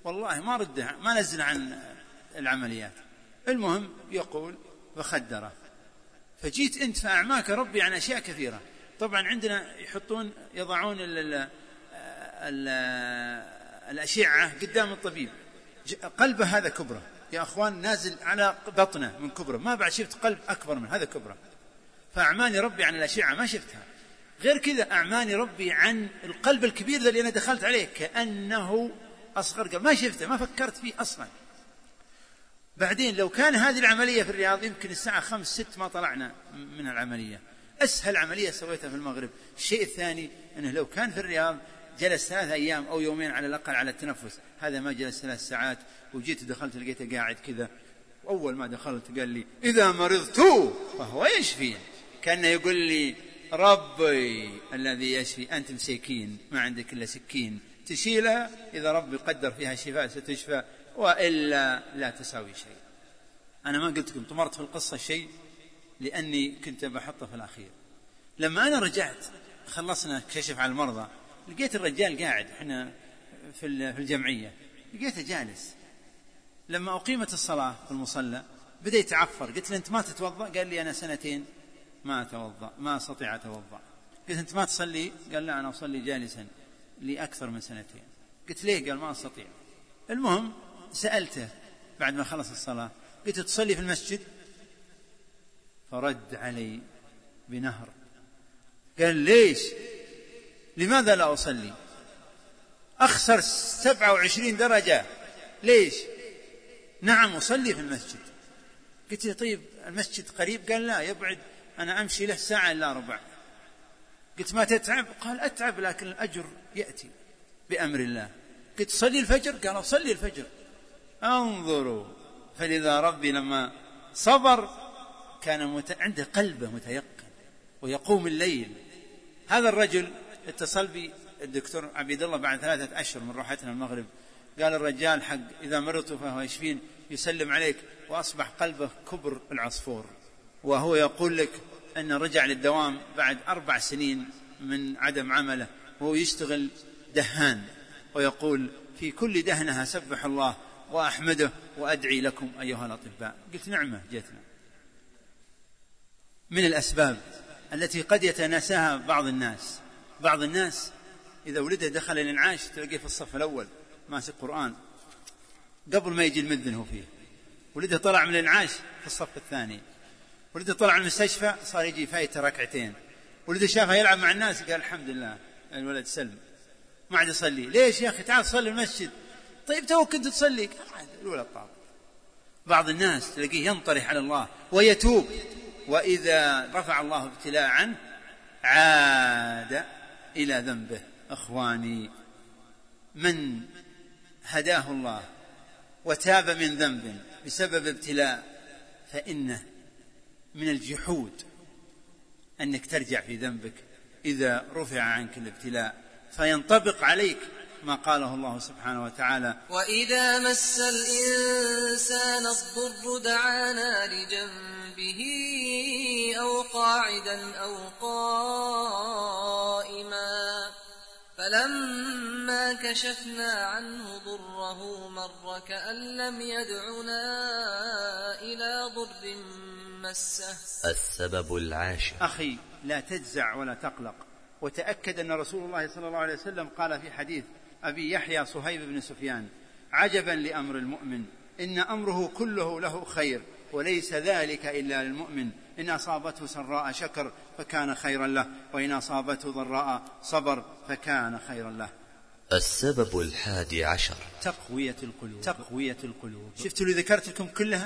والله ما رده ما نزل عن العمليات. المهم يقول فخدره. فجيت أنت فأعماك ربي عن أشياء كثيرة. طبعا عندنا يحطون يضعون ال ال ال الأشعة قدام الطبيب، قلبه هذا كبره يا أخوان، نازل على بطنه من كبره، ما بعد شفت قلب أكبر من هذا كبره. فأعماني ربي عن الأشعة ما شفتها. غير كذا أعماني ربي عن القلب الكبير الذي أنا دخلت عليه كأنه أصغر قلب، ما شفته ما فكرت فيه أصلا. بعدين لو كان هذه العملية في الرياض يمكن الساعة خمس ست ما طلعنا من العملية، أسهل عملية سويتها في المغرب. الشيء الثاني أنه لو كان في الرياض جلس ثلاث أيام أو يومين على الأقل على التنفس، هذا ما جلس ثلاث ساعات. وجيت دخلت لقيته قاعد كذا، وأول ما دخلت قال لي إذا مرضت فهو يشفي، كان يقول لي ربي الذي يشفي، أنت مسكين ما عندك إلا سكين تشيلها، إذا ربي قدر فيها شفاء ستشفى وإلا لا تساوي شيء. أنا ما قلت لكم طمرت في القصة شيء لأني كنت بحطه في الأخير. لما أنا رجعت خلصنا كشف على المرضى، لقيت الرجال قاعد، إحنا في الجمعية، لقيته جالس. لما أقيمت الصلاة في المصلى بدأ يتعفر، قلت له أنت ما تتوضأ؟ قال لي أنا سنتين ما أتوضأ، ما أستطيع أتوضأ. قلت أنت ما تصلي؟ قال لا أنا أصلي جالسا لي أكثر من سنتين. قلت ليه؟ قال ما أستطيع. المهم سألته بعد ما خلص الصلاة، قلت تصلي في المسجد؟ فرد علي بنهر، قال ليش؟ لماذا لا أصلي؟ أخسر سبعة وعشرين درجة، ليش؟ نعم أصلي في المسجد. قلت له طيب المسجد قريب؟ قال لا يبعد، أنا أمشي له ساعة إلا ربع. قلت ما تتعب؟ قال أتعب لكن الأجر يأتي بأمر الله. قلت صلي الفجر؟ قال أصلي الفجر. انظروا، فلذا ربي لما صبر كان مت... عنده قلبه متيقن ويقوم الليل. هذا الرجل اتصل بي الدكتور عبيد الله بعد ثلاثة أشهر من روحتنا المغرب، قال الرجال حق إذا مرضت فهو يشفين، يسلم عليك، وأصبح قلبه كبر العصفور. وهو يقول لك أن رجع للدوام بعد أربع سنين من عدم عمله، وهو يشتغل دهان، ويقول في كل دهنها سبح الله وأحمده وأدعي لكم أيها الأطباء. قلت نعمة جيتنا. من الأسباب التي قد يتناساها بعض الناس، بعض الناس إذا ولده دخل الإنعاش تلاقيه في الصف الأول ماسك قرآن قبل ما يجي المذن هو فيه، ولده طلع من الإنعاش في الصف الثاني، ولده طلع من المستشفى صار يجي فايته ركعتين، ولده شافه يلعب مع الناس قال الحمد لله الولد سلم، ما عاد يصلي. ليش يا أخي؟ تعال صلي المسجد. طيب تو كنت تصلي؟ الولد طاب. بعض الناس تلاقيه ينطرح على الله ويتوب، وإذا رفع الله ابتلاء عنه عاد إلى ذنبه. أخواني، من هداه الله وتاب من ذنب بسبب ابتلاء فإنه من الجحود أنك ترجع في ذنبك إذا رفع عنك الابتلاء، فينطبق عليك ما قاله الله سبحانه وتعالى: وإذا مس الإنسان الضر دعانا لجنبه أو قاعدا أو قائما فلما كشفنا عنه ضره مر كأن لم يدعنا إلى ضر مسه. السبب العاشر: أخي لا تجزع ولا تقلق، وتأكد أن رسول الله صلى الله عليه وسلم قال في حديث أبي يحيى صهيب بن سفيان: عجبا لأمر المؤمن، إن أمره كله له خير، وليس ذلك إلا للمؤمن، إن أصابته سراء شكر فكان خيرا له، وإن أصابته ضراء صبر فكان خيرا له. السبب الحادي عشر: تقوية القلوب. تقوية القلوب. شفتوا اللي ذكرت لكم كلها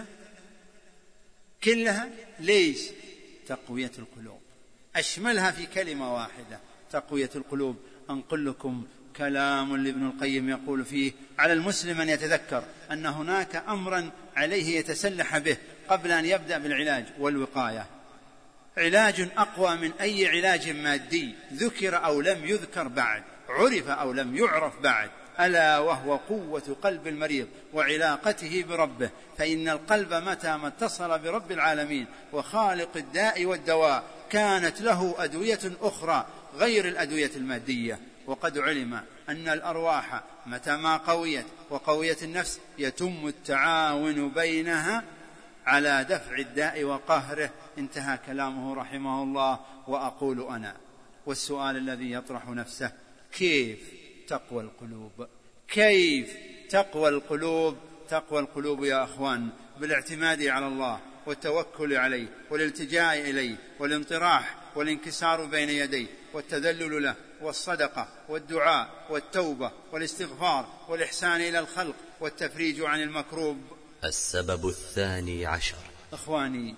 كلها ليش؟ تقوية القلوب، أشملها في كلمة واحدة: تقوية القلوب. أنقل لكم كلام لابن القيم يقول فيه: على المسلم أن يتذكر أن هناك أمرا عليه يتسلح به قبل أن يبدأ بالعلاج والوقاية. علاج أقوى من أي علاج مادي ذكر أو لم يذكر بعد، عرف أو لم يعرف بعد، ألا وهو قوة قلب المريض وعلاقته بربه. فإن القلب متى ما اتصل برب العالمين وخالق الداء والدواء كانت له أدوية أخرى غير الأدوية المادية، وقد علم أن الأرواح متى ما قويت وقويت النفس يتم التعاون بينها على دفع الداء وقهره. انتهى كلامه رحمه الله. وأقول أنا، والسؤال الذي يطرح نفسه: كيف تقوى القلوب؟ كيف تقوى القلوب؟ تقوى القلوب يا أخوان بالاعتماد على الله والتوكل عليه والالتجاء إليه والانطراح والانكسار بين يديه والتذلل له والصدقة والدعاء والتوبة والاستغفار والإحسان إلى الخلق والتفريج عن المكروب. السبب الثاني عشر. إخواني،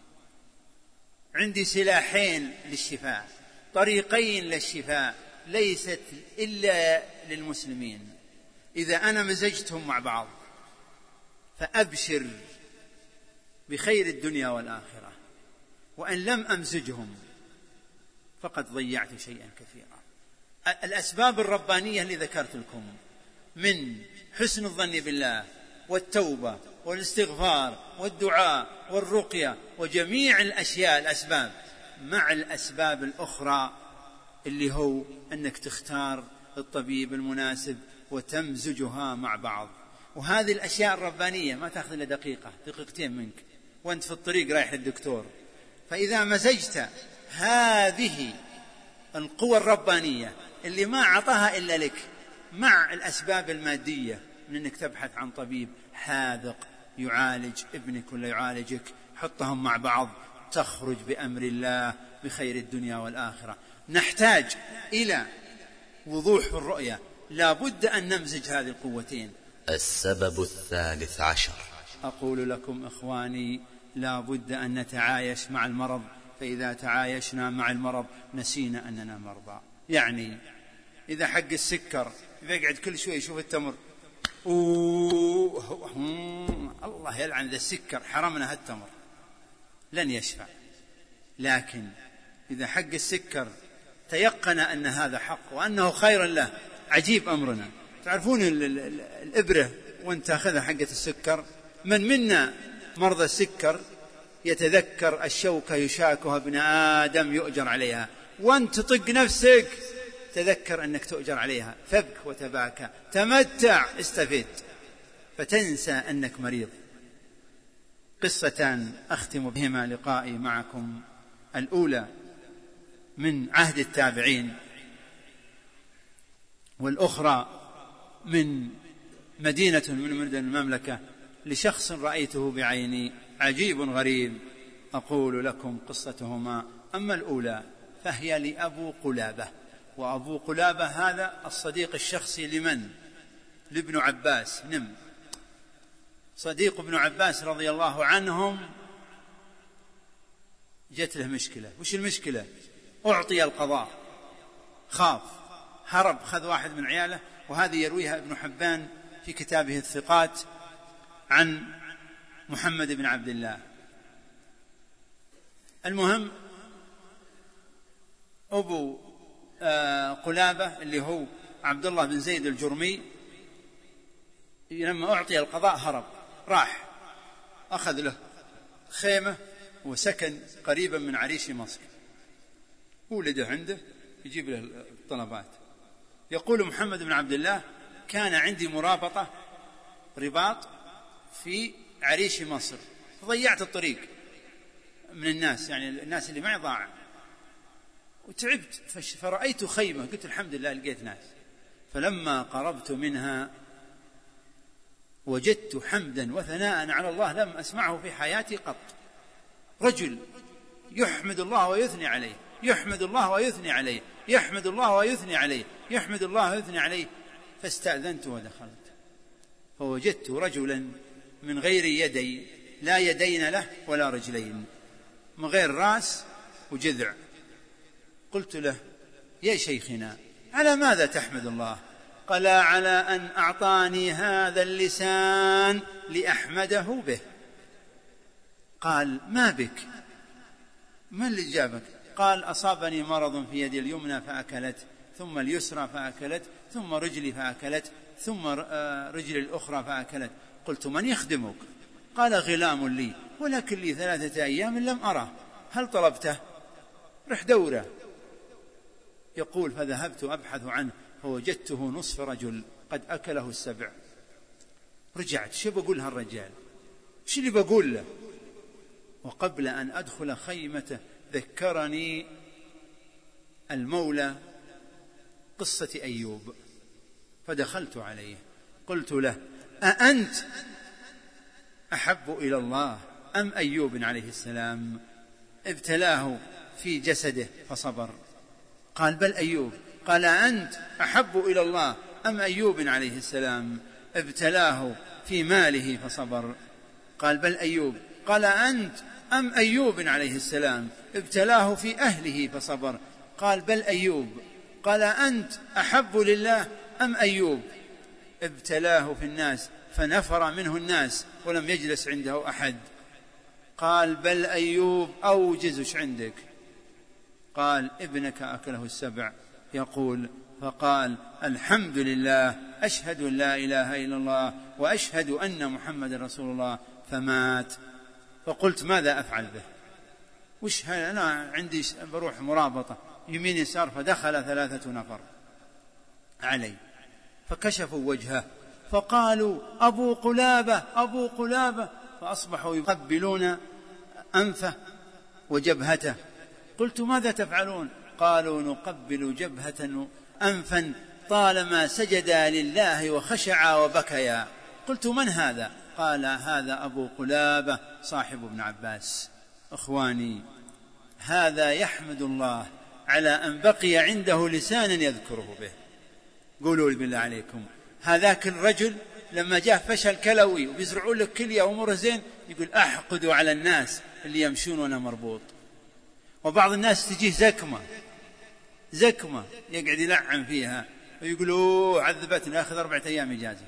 عندي سلاحين للشفاء، طريقين للشفاء ليست إلا للمسلمين. إذا أنا مزجتهم مع بعض فأبشر بخير الدنيا والآخرة، وأن لم أمزجهم فقد ضيعت شيئا كثيرا. الأسباب الربانية اللي ذكرت لكم من حسن الظن بالله والتوبة والاستغفار والدعاء والرقية وجميع الأشياء الأسباب، مع الأسباب الأخرى اللي هو أنك تختار الطبيب المناسب وتمزجها مع بعض. وهذه الأشياء الربانية ما تأخذ إلا دقيقة دقيقتين منك وأنت في الطريق رايح للدكتور. فإذا مزجت هذه القوى الربانية اللي ما عطاها إلا لك مع الأسباب المادية من أنك تبحث عن طبيب حاذق يعالج ابنك ولا يعالجك، حطهم مع بعض تخرج بأمر الله بخير الدنيا والآخرة. نحتاج إلى وضوح في الرؤية، لا بد أن نمزج هذه القوتين. السبب الثالث عشر. أقول لكم إخواني، لا بد أن نتعايش مع المرض، فإذا تعايشنا مع المرض نسينا أننا مرضى. يعني إذا حق السكر يقعد كل شوي يشوف التمر، أوه الله يلعن ذا السكر حرمنا هالتمر، لن يشفع. لكن إذا حق السكر تيقن أن هذا حق وأنه خير له، عجيب أمرنا. تعرفون الإبرة وانت تأخذها حقة السكر، من منا مرضى السكر يتذكر الشوكة يشاكها ابن آدم يؤجر عليها، وانت تطق نفسك تذكر أنك تؤجر عليها، فبك وتباكى، تمتع، استفيد، فتنسى أنك مريض. قصتان أختم بهما لقائي معكم. الأولى من عهد التابعين، والأخرى من مدينة من مدن المملكة لشخص رأيته بعيني، عجيب غريب. أقول لكم قصتهما. أما الأولى فهي لأبو قلابة، وأبو قلابة هذا الصديق الشخصي لمن؟ لابن عباس. نم صديق ابن عباس رضي الله عنهم جت له مشكلة. وش المشكلة؟ أعطي القضاء، خاف، هرب، خذ واحد من عياله، وهذه يرويها ابن حبان في كتابه الثقات عن محمد بن عبد الله. المهم أبو قلابة اللي هو عبد الله بن زيد الجرمي لما أعطي القضاء هرب، راح أخذ له خيمة وسكن قريبا من عريش مصر، ولده عنده يجيب له الطلبات. يقول محمد بن عبد الله: كان عندي مرابطة رباط في عريش مصر، ضيعت الطريق من الناس، يعني الناس اللي معي ضاع، وتعبت، فرأيت خيمة، قلت الحمد لله لقيت ناس. فلما قربت منها وجدت حمدا وثناء على الله لم أسمعه في حياتي قط. رجل يحمد الله ويثني عليه، يحمد الله ويثني عليه، يحمد الله ويثني عليه، يحمد الله ويثني عليه. فاستأذنت ودخلت، فوجدت رجلا من غير يدي، لا يدين له ولا رجلين، من غير رأس وجذع. قلت له: يا شيخنا، على ماذا تحمد الله؟ قال: على أن أعطاني هذا اللسان لأحمده به. قال: ما بك؟ ما اللي جابك؟ قال: أصابني مرض في يدي اليمنى فأكلت، ثم اليسرى فأكلت، ثم رجلي فأكلت، ثم رجلي الأخرى فأكلت. قلت: من يخدمك؟ قال: غلام لي، ولكن لي ثلاثة أيام لم أره، هل طلبته؟ رح دوره. يقول فذهبت أبحث عنه فوجدته نصف رجل قد أكله السبع. رجعت شو بقول هالرجال، شو اللي بقول له؟ وقبل أن أدخل خيمته ذكرني المولى قصة أيوب، فدخلت عليه قلت له أأنت أحب إلى الله أم أيوب عليه السلام؟ ابتلاه في جسده فصبر. قال بل أيوب. قال أنت أحب إلى الله أم أيوب عليه السلام؟ ابتلاه في ماله فصبر. قال بل أيوب. قال أنت أم أيوب عليه السلام؟ ابتلاه في أهله فصبر. قال بل أيوب. قال أنت أحب لله أم أيوب؟ ابتلاه في الناس فنفر منه الناس ولم يجلس عنده أحد. قال بل أيوب. أوجزش عندك؟ قال ابنك أكله السبع. يقول فقال الحمد لله أشهد أن لا إله إلا الله وأشهد أن محمد رسول الله، فمات. فقلت ماذا أفعل به؟ وش أنا عندي بروح مرابطة يمين يسار، فدخل ثلاثة نفر علي فكشفوا وجهه فقالوا أبو قلابة أبو قلابة، فأصبحوا يقبلون أنفه وجبهته. قلت ماذا تفعلون؟ قالوا نقبل جبهة أنفا طالما سجدا لله وخشعا وبكيا. قلت من هذا؟ قال هذا أبو قلابة صاحب ابن عباس. أخواني هذا يحمد الله على أن بقي عنده لسانا يذكره به. قولوا لي بالله عليكم، هذاك الرجل لما جاء فشل كلوي وبيزرعوا له كلية وأموره زين يقول أحقدوا على الناس اللي يمشون وأنا مربوط. وبعض الناس تجيه زكمة زكمة يقعد يلعن فيها ويقولوا عذبتني، أخذ أربعة أيام إجازة.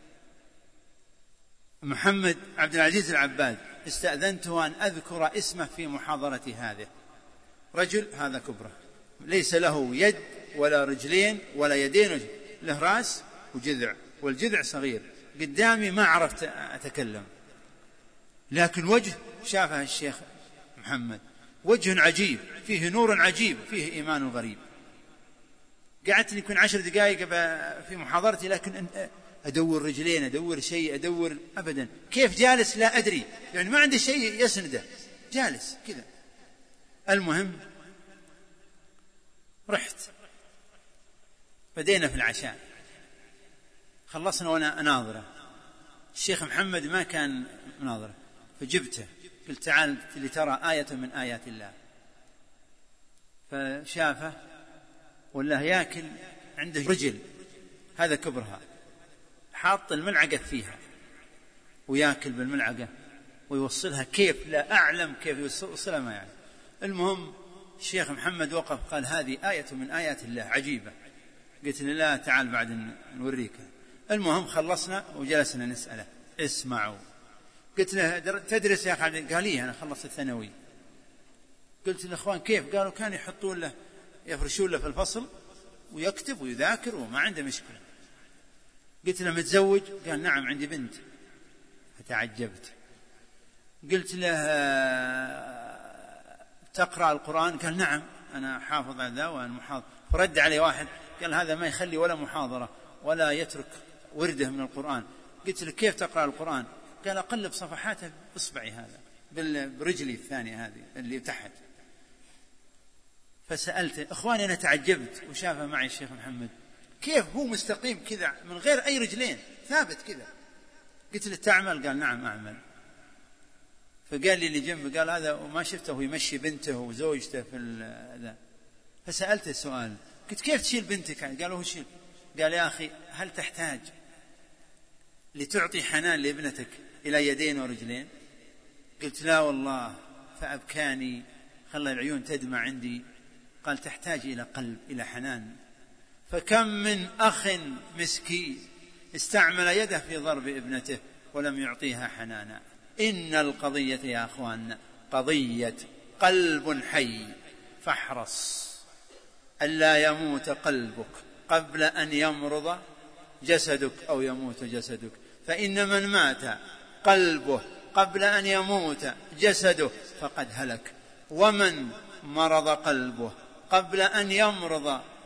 محمد عبد العزيز العباد استأذنته أن أذكر اسمه في محاضرة هذه. رجل هذا كبره ليس له يد ولا رجلين ولا يدين، له راس وجذع، والجذع صغير قدامي ما عرفت أتكلم، لكن وجه شافه الشيخ محمد وجه عجيب فيه نور عجيب فيه إيمان غريب. قعدت يمكن عشر دقائق في محاضرتي لكن أدور رجلين أدور شيء أدور أبدا، كيف جالس لا أدري، يعني ما عندي شيء يسنده جالس كذا. المهم رحت بدينا في العشاء، خلصنا وأنا أناظره. الشيخ محمد ما كان مناظره فجبته قلت تعال لترى آية من آيات الله. فشافه والله ياكل عنده رجل هذا كبرها حاط الملعقة فيها وياكل بالملعقة ويوصلها كيف لا أعلم كيف يوصلها ما يعني. المهم الشيخ محمد وقف قال هذه آية من آيات الله عجيبة. قلت له لا تعال بعد نوريك. المهم خلصنا وجلسنا نسأله اسمعوا. قلت له تدرس يا أخي؟ قال لي أنا خلصت الثانوي. قلت للأخوان كيف؟ قالوا كانوا يحطون له يفرشون له في الفصل ويكتب ويذاكر وما عنده مشكلة. قلت له متزوج؟ قال نعم عندي بنت. فتعجبت. قلت له تقرأ القرآن؟ قال نعم أنا حافظ على ذا وأنا محاضر. فرد علي واحد قال هذا ما يخلي ولا محاضرة ولا يترك ورده من القرآن. قلت له كيف تقرأ القرآن؟ قال أقلب صفحاته بإصبعي هذا برجلي الثانية هذه اللي تحت. فسألت إخواني أنا تعجبت وشافه معي الشيخ محمد كيف هو مستقيم كذا من غير أي رجلين ثابت كذا. قلت له تعمل؟ قال نعم أعمل. فقال لي اللي جنبه قال هذا وما شفته يمشي بنته وزوجته في ذا. فسألته السؤال قلت كيف تشيل بنتك؟ قال هو شيل. قال يا أخي هل تحتاج لتعطي حنان لابنتك إلى يدين ورجلين؟ قلت لا والله. فأبكاني خلى العيون تدمع عندي. قال تحتاج إلى قلب إلى حنان. فكم من أخ مسكين استعمل يده في ضرب ابنته ولم يعطيها حنانا. إن القضية يا أخوان قضية قلب حي، فاحرص ألا يموت قلبك قبل أن يمرض جسدك أو يموت جسدك، فإن من مات قلبه قبل أن يموت جسده فقد هلك، ومن مرض قلبه قبل أن يمرض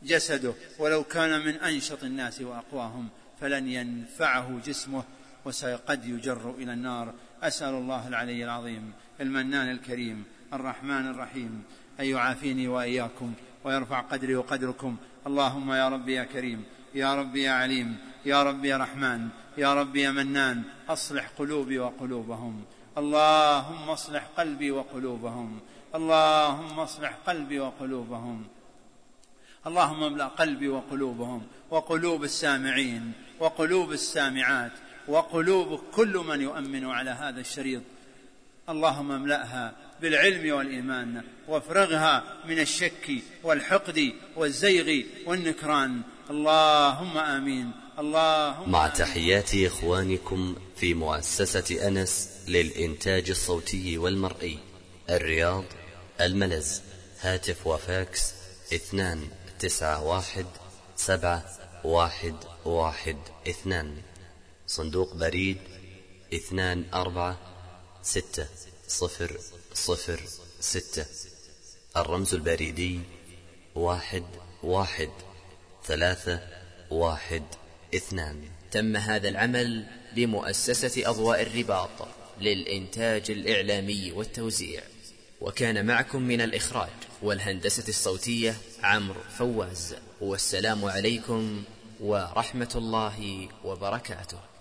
جسده ولو كان من أنشط الناس وأقواهم فلن ينفعه جسمه وسيقد يجر إلى النار. أسأل الله العلي العظيم المنان الكريم الرحمن الرحيم أن يعافيني وإياكم ويرفع قدري وقدركم. اللهم يا رب يا كريم، يا رب يا عليم، يا رب يا رحمن، يا رب يا منان، أصلح قلوبي وقلوبهم. اللهم اصلح قلبي وقلوبهم، اللهم اصلح قلبي وقلوبهم. اللهم املأ قلبي وقلوبهم وقلوب السامعين وقلوب السامعات وقلوب كل من يؤمن على هذا الشريط. اللهم املأها بالعلم والإيمان وافرغها من الشك والحقد والزيغ والنكران. اللهم آمين. اللهم مع آمين. تحيات إخوانكم في مؤسسة أنس للإنتاج الصوتي والمرئي، الرياض، الملز. هاتف وفاكس اثنان تسعة واحد سبعة واحد واحد اثنان. صندوق بريد اثنان أربعة ستة صفر صفر ستة. الرمز البريدي واحد واحد ثلاثة واحد اثنان. تم هذا العمل بمؤسسة أضواء الرباط للإنتاج الإعلامي والتوزيع، وكان معكم من الإخراج والهندسة الصوتية عمرو فواز. والسلام عليكم ورحمة الله وبركاته.